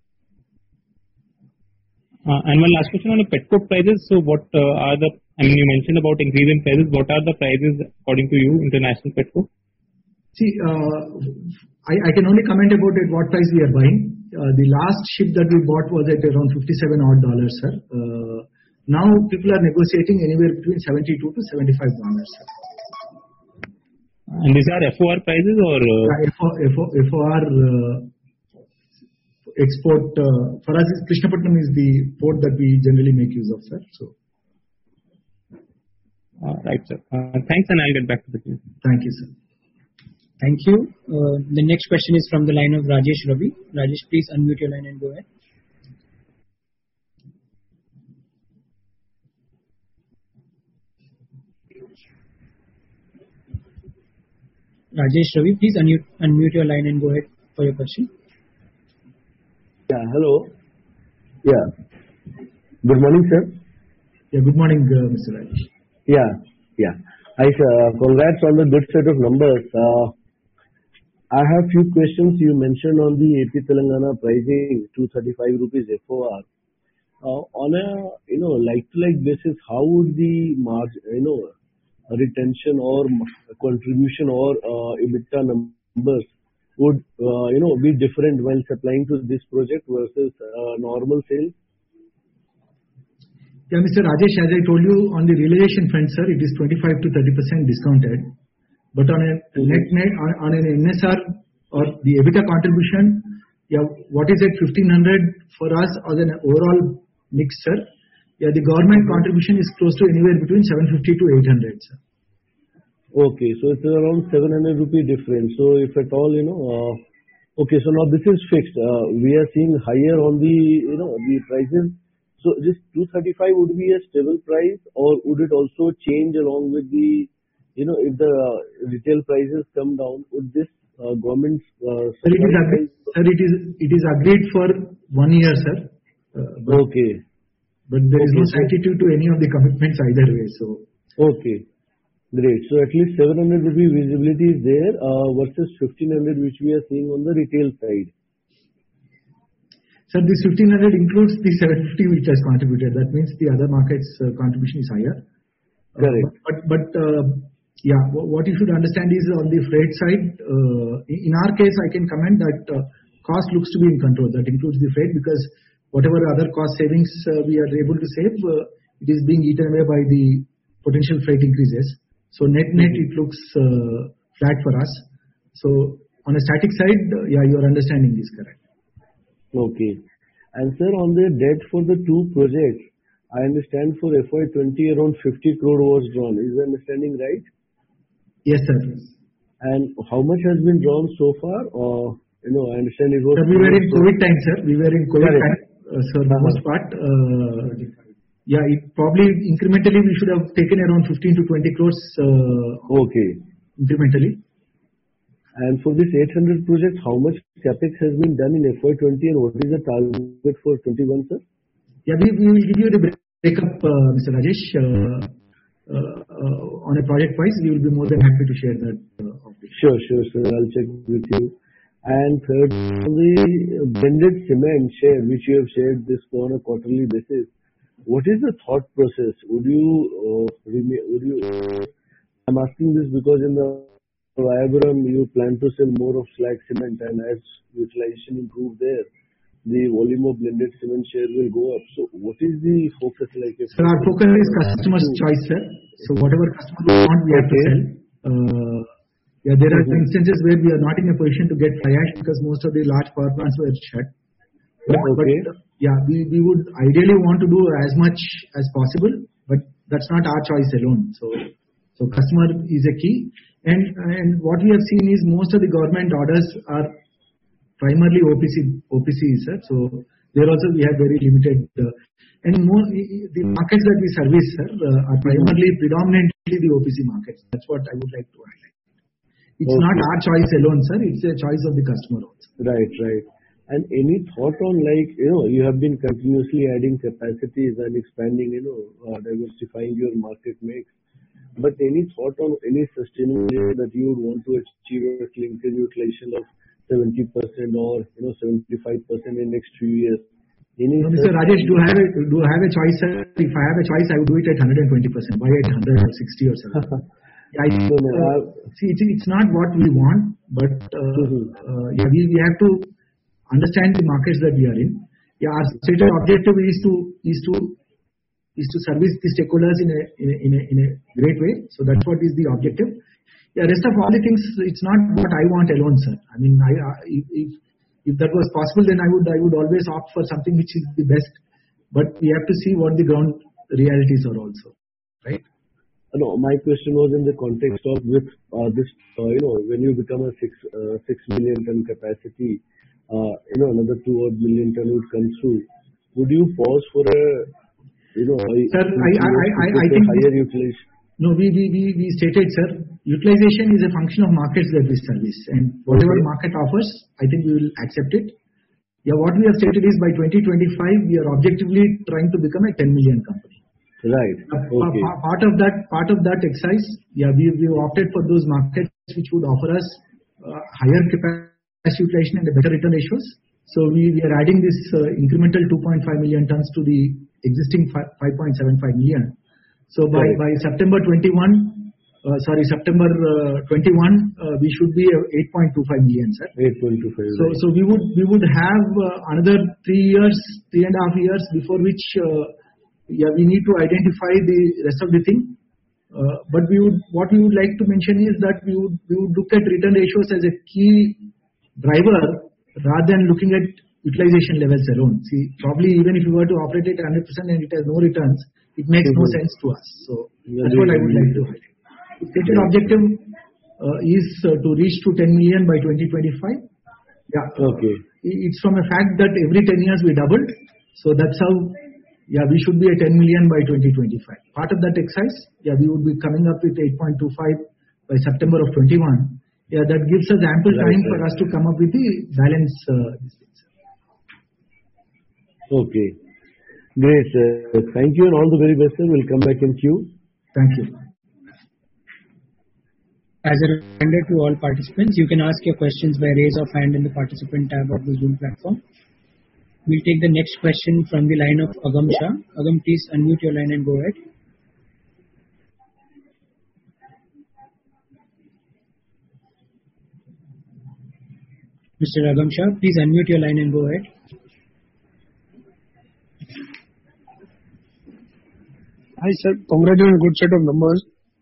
Uh, and one last question on the petcoke prices. So what uh, are the, I mean, you mentioned about increasing prices. What are the prices according to you, international petcoke? See, uh, I, I can only comment about at what price we are buying. Uh, the last ship that we bought was at around fifty-seven odd dollars, sir. Uh, Now people are negotiating anywhere between seventy-two to seventy-five dollars. And these are F O R prices or? Uh... Yeah, F O R uh, export uh, for us is Krishnapatnam is the port that we generally make use of, sir. So. Uh, right, sir. Uh, thanks, and I'll get back to the team. Thank you, sir. Thank you. Uh, the next question is from the line of Rajesh Ravi. Rajesh, please unmute your line and go ahead. Rajesh Ravi, please unmute, unmute your line and go ahead for your question. Yeah, hello. Yeah. Good morning, sir. Yeah, good morning, uh, Mister Rajesh. Yeah, yeah. I uh, congrats on the good set of numbers. Uh, I have few questions. You mentioned on the A P Telangana pricing, two hundred thirty-five rupees F O R. Uh, on a you know like-to-like basis, how would the margin, you know, retention or contribution or uh, EBITDA numbers would uh, you know be different while supplying to this project versus uh, normal sales? Yeah, Mister Rajesh, as I told you, on the realization front, sir, it is twenty-five to thirty percent discounted. But on a net net, on, on an N S R or the EBITDA contribution, yeah, what is it, fifteen hundred for us as an overall mix, sir? Yeah, the government contribution is close to anywhere between seven fifty to eight hundred, sir. Okay, so it's around seven hundred rupee difference. So if at all, you know, uh, okay, so now this is fixed. Uh, we are seeing higher on the, you know, the prices. So this two thirty-five would be a stable price, or would it also change along with the, you know, if the retail prices come down, would this uh, government uh, sir, it is agreed, sir, it is it is agreed for one year, sir. Uh, but, okay. But there okay, is no so, sanctity to any of the commitments either way. So okay, great. So at least seven hundred rupee visibility is there uh, versus fifteen hundred which we are seeing on the retail side. Sir, this fifteen hundred includes the seven fifty which has contributed. That means the other markets uh, contribution is higher. Correct. Uh, but but uh, yeah, what you should understand is on the freight side, uh, in our case, I can comment that uh, cost looks to be in control. That includes the freight because whatever other cost savings uh, we are able to save, uh, it is being eaten away by the potential freight increases. So net net, it looks uh, flat for us. So on a static side, uh, yeah, your understanding is correct. Okay. And sir, on the debt for the two projects, I understand for F Y twenty around fifty crore was drawn. Is the understanding right? Yes, sir. And how much has been drawn so far? Or, you know, I understand it was... Sir, we were in COVID time, sir. We were in COVID Correct. time. Uh, so the most part, uh, yeah, it probably incrementally we should have taken around fifteen to twenty crores. Uh, okay. Incrementally. And for this eight hundred project, how much capex has been done in F Y twenty and what is the target for twenty-one, sir? Yeah, we, we will give you the breakup, uh, Mister Rajesh. Uh, uh, uh, on a project wise, we will be more than happy to share that. Uh, sure, sure, sir. I'll check with you. And third, on the blended cement share, which you have shared this on a quarterly basis, what is the thought process? Would you, uh, would you, uh, I'm asking this because in the Viagram, you plan to sell more of slag cement, and as utilization improve there, the volume of blended cement share will go up. So what is the focus like? So our focus is customer's choice, sir. So whatever customer want, we have to sell. Uh, yeah, there are mm-hmm. instances where we are not in a position to get fly ash because most of the large power plants were shut. But, okay. but yeah, we, we would ideally want to do as much as possible, but that's not our choice alone. So, so customer is a key. And, and what we have seen is most of the government orders are primarily O P C, O P C, sir. So there also we have very limited, uh, and more, the markets that we service, sir, uh, are primarily predominantly the O P C markets. That's what I would like to highlight. It's okay. Not our choice alone, sir. It's a choice of the customer also. Right, right. And any thought on like, you know, you have been continuously adding capacities and expanding, you know, uh, diversifying your market mix. But any thought on any sustainability that you would want to achieve a clinker utilization of seventy percent or, you know, seventy-five percent in next few years? Any no, Mister Rajesh, do I have a, do I have a choice, sir? If I have a choice, I would do it at one hundred twenty percent. Why at one hundred or sixty or seventy? I, uh, see, it's, it's not what we want, but uh, uh, yeah, we, we have to understand the markets that we are in. Yeah, our stated objective is to is to is to service the stakeholders in a in a, in a, in a great way. So that's what is the objective. The rest of all the things, it's not what I want alone, sir. I mean, I, I, if if that was possible, then I would I would always opt for something which is the best. But we have to see what the ground realities are also, right? No, my question was in the context of with uh, this, uh, you know, when you become a six uh, six million ton capacity, uh, you know, another two odd million ton would come through. Would you pause for a, you know, sir, I I I, I think higher utilization? No, we we we we stated, sir, utilization is a function of markets that we service, and whatever Okay. market offers, I think we will accept it. Yeah, what we have stated is by twenty twenty-five, we are objectively trying to become a ten million company. Right. Uh, Okay. pa- Part of that, part of that exercise, yeah, we we opted for those markets which would offer us uh, higher capacity utilization and a better return ratios. So we we are adding this uh, incremental two point five million tons to the existing five point seven five million. So by Correct. by September twenty-one, uh, sorry, September uh, twenty-one, uh, we should be uh, eight point two five million, sir. eight point two five. So so we would we would have uh, another three years, three and a half years before which uh, yeah we need to identify the rest of the thing. Uh, but we would what we would like to mention is that we would we would look at return ratios as a key driver rather than looking at utilization levels alone. See, probably even if you were to operate it one hundred percent and it has no returns, it makes no Mhm. sense to us. So Yeah, that's what I would yeah, like yeah. to highlight. The stated objective uh, is uh, to reach to ten million by twenty twenty-five. Yeah. Okay. I- It's from a fact that every ten years we doubled. So that's how, yeah, we should be at ten million by twenty twenty-five. Part of that exercise, yeah, we would be coming up with eight point two five by September of twenty-one. Yeah, that gives us ample Right, time right. for us to come up with the balance. Uh, these things. Okay. Great, sir. Thank you and all the very best, sir. We'll come back in queue. Thank you. As a reminder to all participants, you can ask your questions by raise of hand in the participant tab of the Zoom platform. We'll take the next question from the line of Agam Shah. Agam, please unmute your line and go ahead. Mister Agam Shah, please unmute your line and go ahead. Hi, sir. Congratulations on a good set of numbers.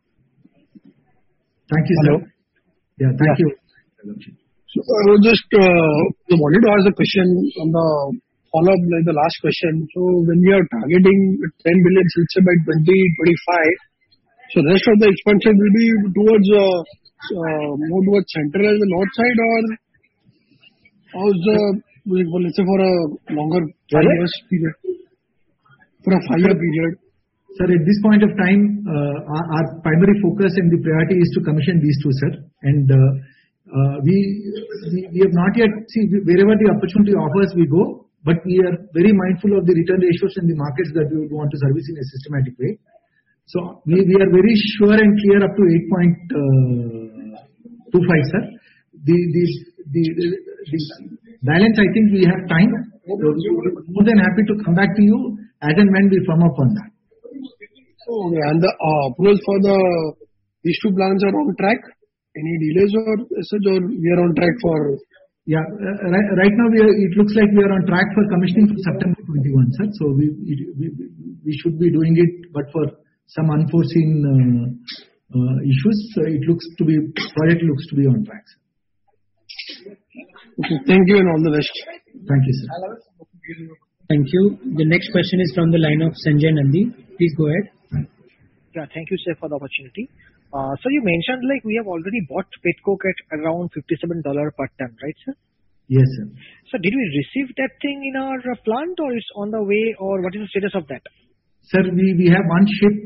Thank you, Hello. sir. Yeah, thank Yeah. you. So I was just uh, wanted to ask a question on the follow-up, like the last question. So when we are targeting ten billion let's say by twenty twenty-five, so the rest of the expansion will be towards uh, uh, more towards central and the north side, or how's the well, let's say for a longer five Correct. years period, for a five-year period. Sir, at this point of time, uh, our, our primary focus and the priority is to commission these two, sir. And uh, uh, we, we we have not yet see wherever the opportunity offers, we go. But we are very mindful of the return ratios in the markets that we would want to service in a systematic way. So we, we are very sure and clear up to eight point two five, sir. The the the, the balance, I think we have time. So we are more than happy to come back to you as and when we firm up on that. Okay, and the uh, approvals for the these two plans are on track? Any delays or such, or we are on track for? Yeah, uh, right, right now we are, it looks like we are on track for commissioning for September twenty-one, sir. So we it, we we should be doing it, but for some unforeseen uh, uh, issues, uh, it looks to be project looks to be on track, sir. Okay, thank you and all the best. Thank you, sir. Thank you. The next question is from the line of Sanjay Nandi. Please go ahead. Yeah, thank you, sir, for the opportunity. Uh, so you mentioned like we have already bought petcoke at around fifty-seven dollars per ton, right, sir? Yes, sir. So did we receive that thing in our uh, plant, or it's on the way, or what is the status of that? Sir, we, we have one ship,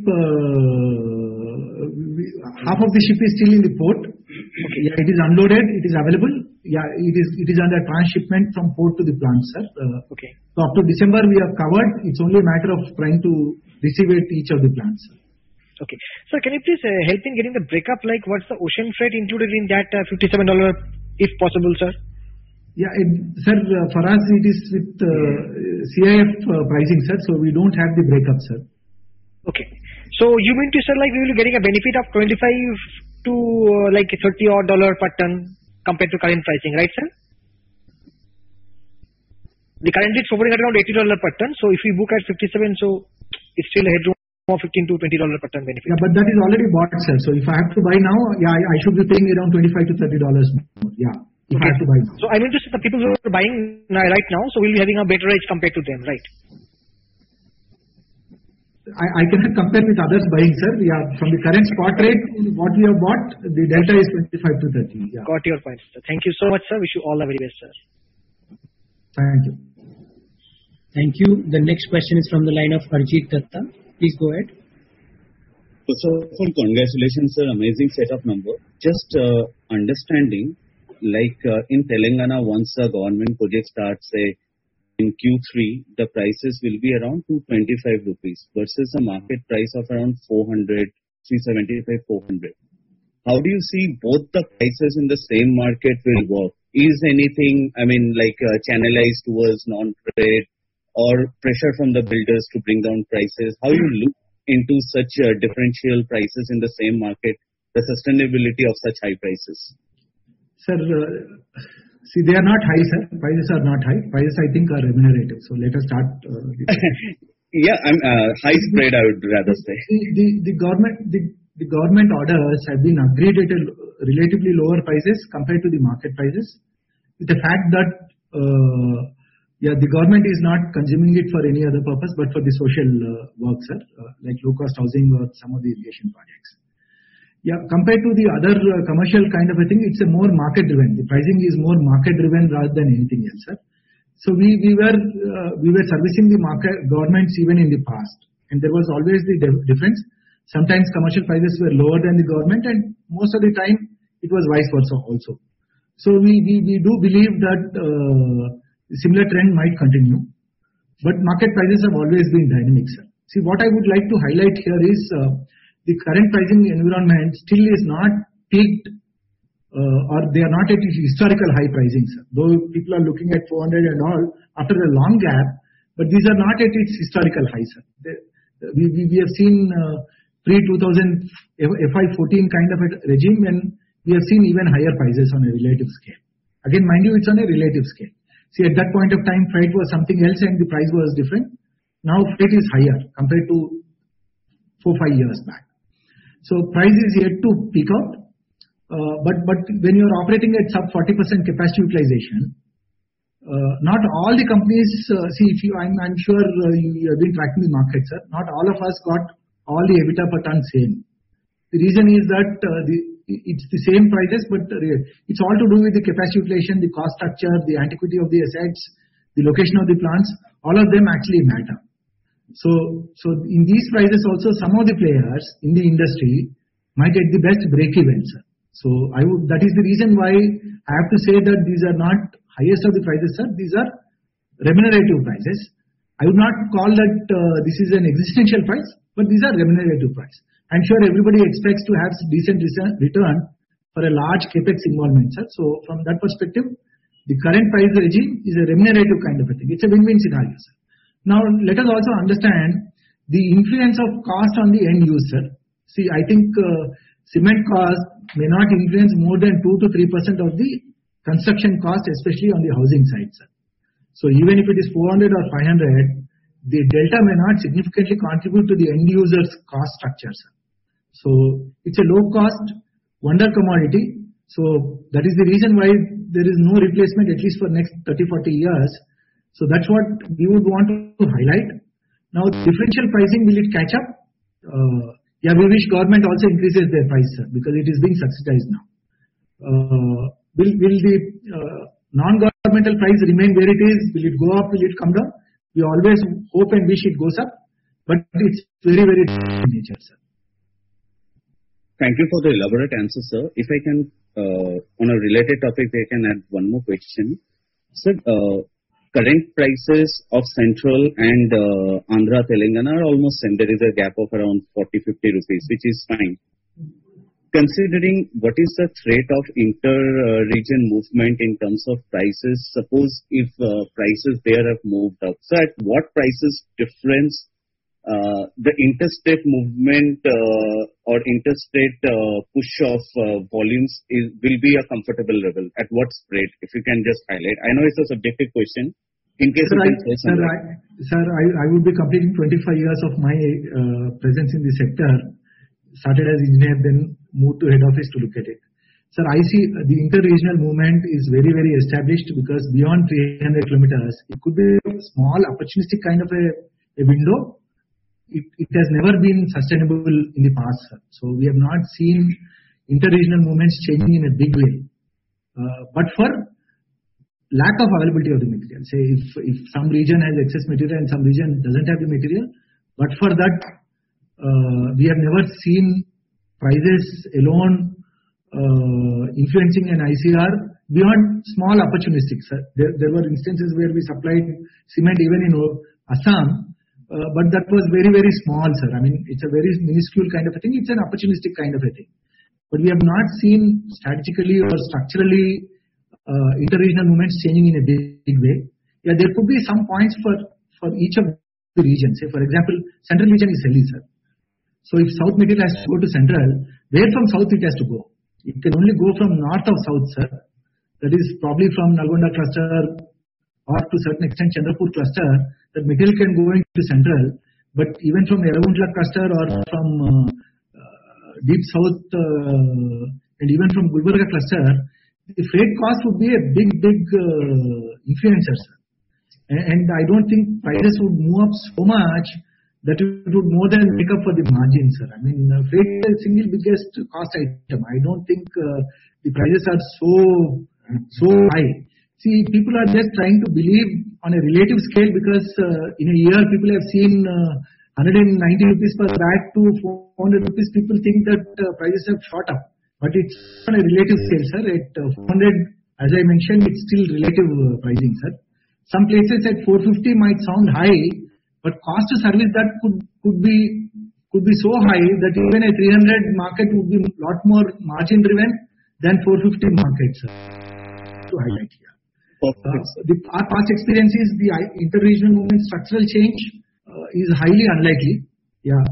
uh, we, half of the ship is still in the port. Okay. Yeah, it is unloaded, it is available. Yeah, it is it is under transshipment from port to the plant, sir. Uh, Okay. So up to December we are covered. It's only a matter of trying to receive it each of the plants, sir. Okay. So can you please uh, help in getting the breakup, like what's the ocean freight included in that uh, fifty-seven dollars, if possible, sir? Yeah, it, sir, uh, for us it is with uh, C I F uh, pricing, sir. So we don't have the breakup, sir. Okay. So you mean to say like we will be getting a benefit of twenty-five to uh, like thirty odd dollar per ton compared to current pricing, right, sir? The currently it's hovering at around eighty dollars per ton. So if we book at fifty-seven, so it's still a headroom of fifteen to twenty dollars per ton benefit. Yeah, but that is already bought, sir. So if I have to buy now, yeah, I, I should be paying around twenty-five to thirty dollars more. Yeah, if Okay. I have to buy now. So I mean to say the people who are buying now- right now, so we'll be having a better edge compared to them, right? I, I cannot compare with others buying, sir. Yeah, from the current spot rate, what we have bought, the delta is twenty-five to thirty. Yeah. Got your point, sir. Thank you so much, sir. Wish you all the very best, sir. Thank you. Thank you. The next question is from the line of Arjit Datta. Please go ahead. First of all, congratulations, sir. Amazing set of number. Just uh, understanding, like uh, in Telangana, once the government project starts, say in Q three, the prices will be around two twenty-five rupees versus a market price of around four hundred, three seventy-five, four hundred. How do you see both the prices in the same market will work? Is anything, I mean, like uh, channelized towards non-trade or pressure from the builders to bring down prices? How you look into such uh, differential prices in the same market, the sustainability of such high prices? Sir, uh, see, they are not high, sir. Prices are not high. Prices, I think, are remunerative. So let us start. Uh, with Yeah, I'm uh, high spread, I would rather say. the, the, the government, the, the government orders have been agreed at a relatively lower prices compared to the market prices. With the fact that, uh, yeah, the government is not consuming it for any other purpose, but for the social uh, work, sir, uh, like low-cost housing or some of the irrigation projects. Yeah, compared to the other uh, commercial kind of a thing, it's a more market-driven. The pricing is more market-driven rather than anything else, sir. So we we were uh, we were servicing the market governments even in the past, and there was always the dif- difference. Sometimes commercial prices were lower than the government, and most of the time it was vice versa also. So we we, we do believe that uh, similar trend might continue, but market prices have always been dynamic, sir. See, what I would like to highlight here is uh, the current pricing environment still is not peaked. Uh, or they are not at historical high pricing, sir. Though people are looking at four hundred and all after a long gap, but these are not at its historical high, sir. They, we, we, we have seen uh, pre two thousand F Y fourteen kind of a regime when we have seen even higher prices on a relative scale. Again, mind you, it's on a relative scale. See, at that point of time, freight was something else and the price was different. Now freight is higher compared to four, five years back. So price is yet to peak out. Uh, but but when you are operating at sub forty percent capacity utilization, uh, not all the companies, uh, see, if you, I'm, I'm sure uh, you, you have been tracking the market, sir. Not all of us got all the EBITDA per ton same. The reason is that uh, the, it's the same prices, but uh, it's all to do with the capacity utilization, the cost structure, the antiquity of the assets, the location of the plants. All of them actually matter. So, so in these prices also, some of the players in the industry might get the best break-even, sir. So I would, that is the reason why I have to say that these are not highest of the prices, sir. These are remunerative prices. I would not call that uh, this is an existential price, but these are remunerative price. I'm sure everybody expects to have decent return for a large capex involvement, sir. So from that perspective, the current price regime is a remunerative kind of a thing. It's a win-win scenario, sir. Now let us also understand the influence of cost on the end user. See, I think uh, cement cost may not influence more than two to three percent of the construction cost, especially on the housing side, sir. So even if it is four hundred or five hundred, the delta may not significantly contribute to the end user's cost structure, sir. So it's a low cost wonder commodity. So that is the reason why there is no replacement at least for next thirty, forty years. So that's what we would want to highlight. Now differential pricing, will it catch up? Uh, Yeah, we wish government also increases their price, sir, because it is being subsidized now. Uh, will will the uh, non-governmental price remain where it is? Will it go up? Will it come down? We always hope and wish it goes up, but it's very, very in nature, sir. Thank you for the elaborate answer, sir. If I can, uh, on a related topic, I can add one more question. Sir, uh, current prices of Central and uh, Andhra, Telangana are almost same. There is a gap of around forty, fifty rupees, which is fine. Considering what is the threat of inter-region movement in terms of prices, suppose if uh, prices there have moved up. So at what prices difference uh, the interstate movement uh, or interstate uh, push of uh, volumes is, will be a comfortable level? At what spread? If you can just highlight. I know it's a subjective question. In case sir, you can I, say sir, I, sir I, I would be completing twenty-five years of my uh, presence in the sector. Started as engineer, then moved to head office to look at it. Sir, I see the inter-regional movement is very, very established because beyond three hundred kilometers, it could be a small opportunistic kind of a, a window. It, it has never been sustainable in the past, sir. So we have not seen inter-regional movements changing in a big way. Uh, but for lack of availability of the material, say if, if some region has excess material and some region doesn't have the material, but for that, uh, we have never seen prices alone uh, influencing an I C R beyond small opportunistic. Sir. There, there were instances where we supplied cement even in Assam, uh, but that was very, very small, sir. I mean, it's a very minuscule kind of a thing. It's an opportunistic kind of a thing. But we have not seen strategically or structurally uh, inter-regional movements changing in a big, big way. Yeah, there could be some points for, for each of the regions. Say, for example, central region is Delhi, sir. So if south material has to go to central, where from south it has to go? It can only go from north or south, sir. That is probably from Nalgonda cluster or to certain extent Chandrapur cluster. That material can go into central, but even from Yarraguntla cluster or from uh, uh, deep south uh, and even from Gulbarga cluster, the freight cost would be a big, big uh, influencer, sir. And, and I don't think prices would move up so much that it would more than make up for the margin, sir. I mean, uh, freight is the single biggest cost item. I don't think uh, the prices are so so high. See, people are just trying to believe on a relative scale because uh, in a year people have seen uh, one hundred ninety rupees per bag to four hundred rupees. People think that uh, prices have shot up, but it's on a relative scale, sir. At uh, four hundred, as I mentioned, it's still relative uh, pricing, sir. Some places at four fifty might sound high, but cost to service that could could be could be so high that even a three hundred market would be a lot more margin driven than four fifty market, sir. To highlight here. Uh, the, our past experience is the inter-regional movement structural change uh, is highly unlikely. Yeah,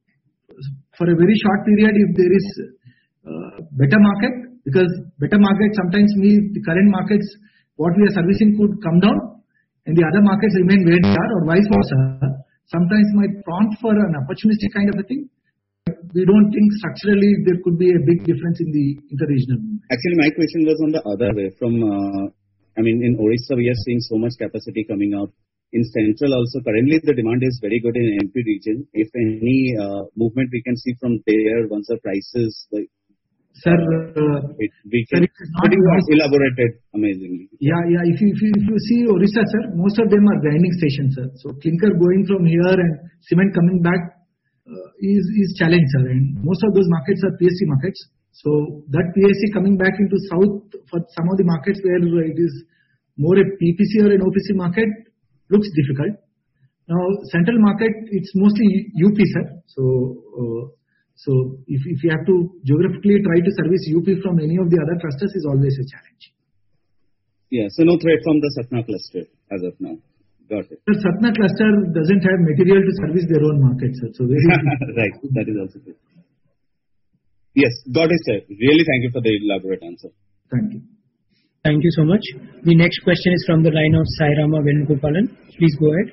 for a very short period, if there is uh, better market, because better market sometimes means the current markets what we are servicing could come down, and the other markets remain where they are, or vice versa. Sometimes might prompt for an opportunistic kind of a thing. We don't think structurally there could be a big difference in the inter-regional movement. Actually, my question was on the other way. From, uh, I mean, in Orissa, we are seeing so much capacity coming out. In Central also, currently the demand is very good in M P region. If any uh, movement we can see from there once the prices, the, sir, uh, it, we sir, can it is not elaborated amazingly. Yeah, yeah. If you, if you if you see Orissa, sir, most of them are grinding stations, sir. So clinker going from here and cement coming back uh, is is challenge, sir. And most of those markets are P S C markets. So that P S C coming back into south for some of the markets where it is more a P P C or an O P C market looks difficult. Now central market, it's mostly U P, sir. So uh, so if if you have to geographically try to service U P from any of the other clusters is always a challenge. Yeah. So no threat from the Satna cluster as of now. Got it. The Satna cluster doesn't have material to service their own market, sir. So very right. That is also true. Yes, got it, sir. Really thank you for the elaborate answer. Thank you. Thank you so much. The next question is from the line of Sairama Venugopalan. Please go ahead.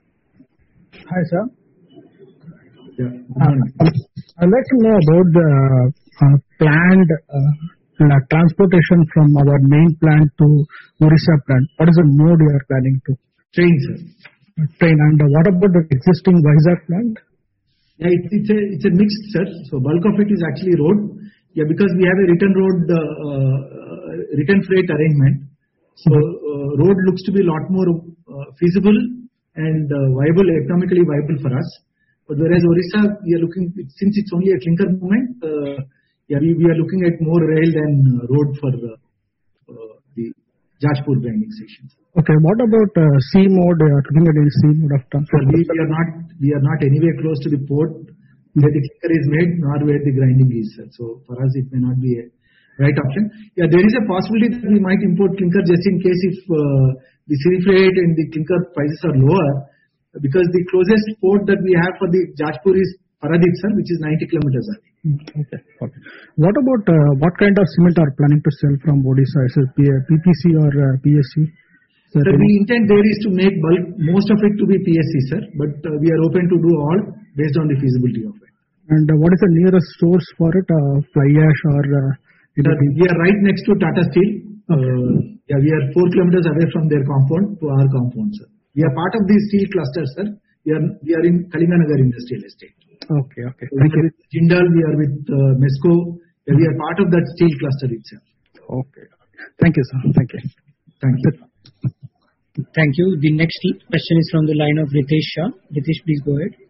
Hi, sir. Yeah. Uh, I'd like to know about the uh, planned uh, transportation from our main plant to Orissa plant. What is the mode you are planning to? Train, sir. Train. And uh, what about the existing Vizag plant? Yeah, it's, it's a it's a mixed, sir. So bulk of it is actually road. Yeah, because we have a return road, uh, uh, return freight arrangement. So uh, road looks to be a lot more uh, feasible and uh, viable, economically viable for us. But whereas Orissa, we are looking, since it's only a clinker movement, uh, yeah, we, we are looking at more rail than uh, road for uh, uh, the Jajpur grinding stations. Okay, what about uh, sea mode? Uh, looking at any sea mode of transport? So we, we are not we are not anywhere close to the port where the clinker is made, nor where the grinding is. So for us, it may not be a right option. Yeah, there is a possibility that we might import clinker just in case if uh, the sea freight and the clinker prices are lower, because the closest port that we have for the Jajpur is Paradip, sir, which is ninety kilometers away. Okay. Okay. What about uh, what kind of cement are planning to sell from Odisha? Is it P P C or uh, P S C? Sir, the intent there is to make bulk, most of it to be P S C, sir, but uh, we are open to do all based on the feasibility of it. And uh, what is the nearest source for it? Uh, fly ash or? Uh, sir, we are right next to Tata Steel. Okay. Uh, yeah, we are four kilometers away from their compound to our compound, sir. We are part of the steel cluster, sir. We are we are in Kalinganagar Industrial Estate. Okay, okay. So we are with Jindal, we are with uh, Mesco. Yeah, we are part of that steel cluster itself. Okay. Thank you, sir. Thank you. Thank you. Thank you. The next question is from the line of Ritesh Shah. Ritesh, please go ahead.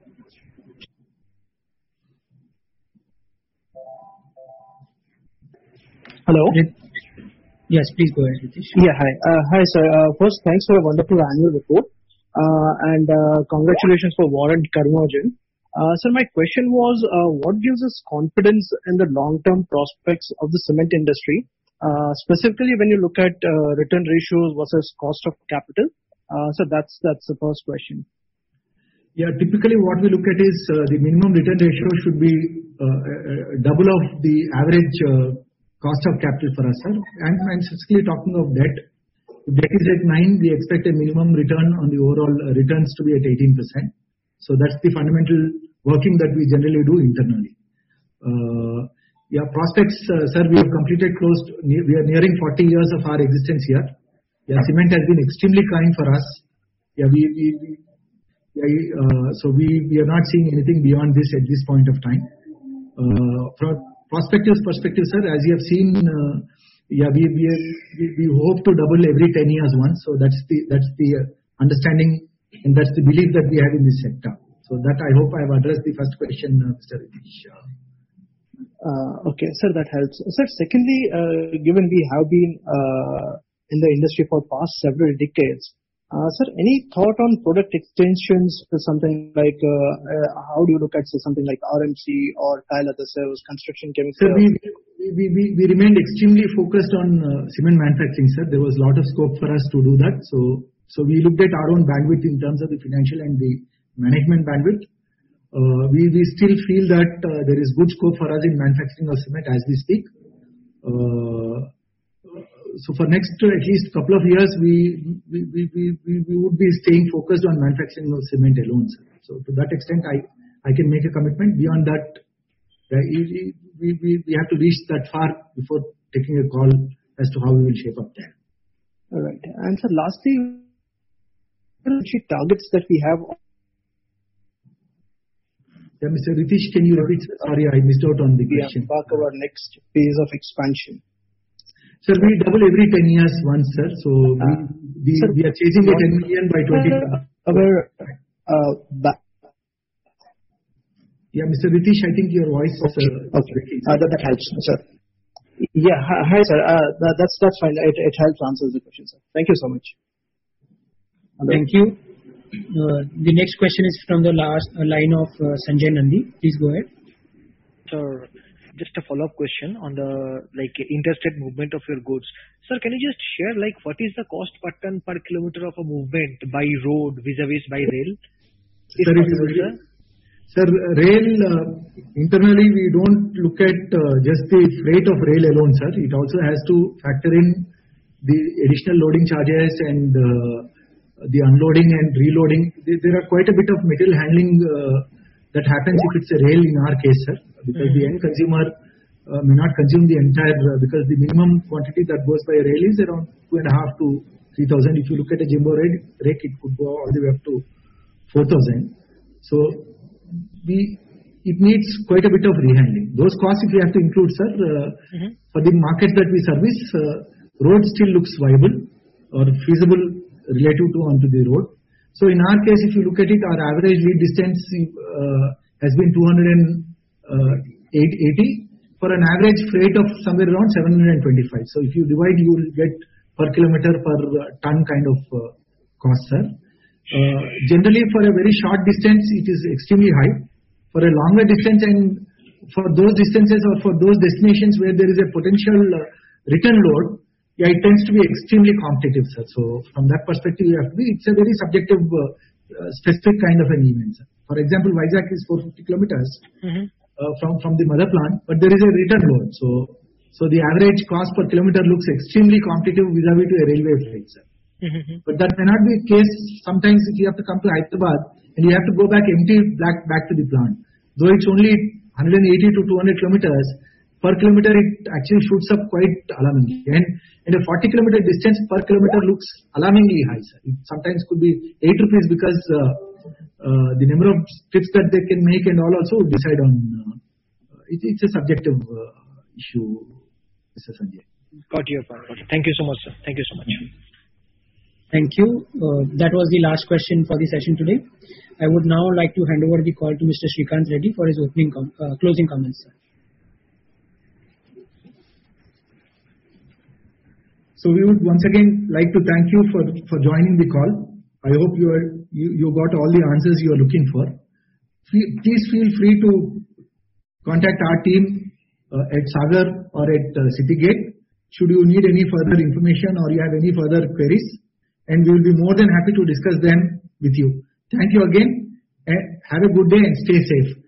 Hello. Yes, please go ahead, Ritesh. Yeah, hi. Uh, hi, sir. Uh, first, thanks for a wonderful annual report. Uh, and uh, congratulations for Warren Karmajan. Uh, sir, my question was, uh, what gives us confidence in the long-term prospects of the cement industry? Uh, specifically, when you look at uh, return ratios versus cost of capital. Uh, so that's that's the first question. Yeah, typically what we look at is uh, the minimum return ratio should be uh, uh, double of the average uh, cost of capital for us, sir. And I'm specifically talking of debt. If debt is at nine, we expect a minimum return on the overall uh, returns to be at eighteen percent. So that's the fundamental working that we generally do internally. Uh, Yeah, prospects, uh, sir, we have completed close to, we are nearing forty years of our existence here. Yeah, cement has been extremely kind for us. Yeah, we, we, we yeah, uh, so we, we are not seeing anything beyond this at this point of time. Uh, from prospective perspective, sir, as you have seen, uh, yeah, we, we, we, we hope to double every ten years once. So that's the, that's the uh, understanding and that's the belief that we have in this sector. So that I hope I have addressed the first question, uh, Mister Ritesh. Uh, okay, sir, that helps. Sir, secondly, uh, given we have been uh, in the industry for past several decades, uh, sir, any thought on product extensions to something like, uh, uh, how do you look at say, something like R M C or tile adhesives, construction chemicals? Sir, we, we, we, we remained extremely focused on uh, cement manufacturing, sir. There was a lot of scope for us to do that. So, so we looked at our own bandwidth in terms of the financial and the management bandwidth. Uh, we, we still feel that uh, there is good scope for us in manufacturing of cement as we speak. Uh, so for next uh, at least couple of years, we we, we, we we would be staying focused on manufacturing of cement alone. Sir. So to that extent, I, I can make a commitment. Beyond that, uh, we, we, we have to reach that far before taking a call as to how we will shape up there. All right. And sir, lastly, targets that we have. Yeah, Mister Ritesh, can you repeat? Sorry, I missed out on the question. We embark our next phase of expansion. Sir, we double every ten years once, sir. So uh, we, we, sir, we are chasing a ten million by twenty. Our, uh, back. Yeah, Mister Ritesh, I think your voice okay. is uh, okay. Uh, that, that helps, sir. Yeah, hi, sir. Uh, that, that's that's fine. It, it helps answer the question, sir. Thank you so much. Hello. Thank you. Uh, the next question is from the last uh, line of uh, Sanjay Nandi. Please go ahead. Sir, just a follow-up question on the like interstate movement of your goods. Sir, can you just share like what is the cost per ton per kilometer of a movement by road vis-a-vis by rail? Sir, possible, sir? Sir, rail, uh, internally we don't look at uh, just the freight of rail alone, sir. It also has to factor in the additional loading charges and uh, the unloading and reloading. There are quite a bit of material handling uh, that happens if it's a rail in our case, sir, because mm-hmm. the end consumer uh, may not consume the entire, uh, because the minimum quantity that goes by rail is around two and a half to three thousand. If you look at a jumbo rake, it could go all the way up to four thousand. So we, it needs quite a bit of rehandling. Those costs, if you have to include, sir, uh, mm-hmm. for the markets that we service, uh, road still looks viable or feasible relative to onto the road. So in our case, if you look at it, our average lead distance uh, has been two hundred eighty for an average freight of somewhere around seven hundred twenty-five. So if you divide, you will get per kilometer per ton kind of uh, cost, sir. Uh, generally, for a very short distance, it is extremely high. For a longer distance and for those distances or for those destinations where there is a potential uh, return load, yeah, it tends to be extremely competitive, sir. So from that perspective, you have to be, it's a very subjective, uh, uh, specific kind of an event, sir. For example, Vizag is four hundred fifty kilometers mm-hmm. uh, from, from the mother plant, but there is a return load. So, so the average cost per kilometer looks extremely competitive vis-a-vis to a railway freight, sir. Mm-hmm. But that may not be the case. Sometimes if you have to come to Hyderabad and you have to go back empty back, back to the plant. Though it's only one hundred eighty to two hundred kilometers, per kilometer it actually shoots up quite alarmingly. And in a forty kilometer distance, per kilometer looks alarmingly high. Sir. It sometimes could be eight rupees because uh, uh, the number of trips that they can make and all also decide on. Uh, it, it's a subjective uh, issue, Mister Sanjay. Got your point. Got it. Thank you so much, sir. Thank you so much. Thank you. Uh, that was the last question for the session today. I would now like to hand over the call to Mister Srikanth Reddy for his opening com- uh, closing comments, sir. So we would once again like to thank you for, for joining the call. I hope you, are, you you got all the answers you are looking for. Please feel free to contact our team uh, at Sagar or at uh, Citygate should you need any further information or you have any further queries, and we will be more than happy to discuss them with you. Thank you again, and have a good day and stay safe.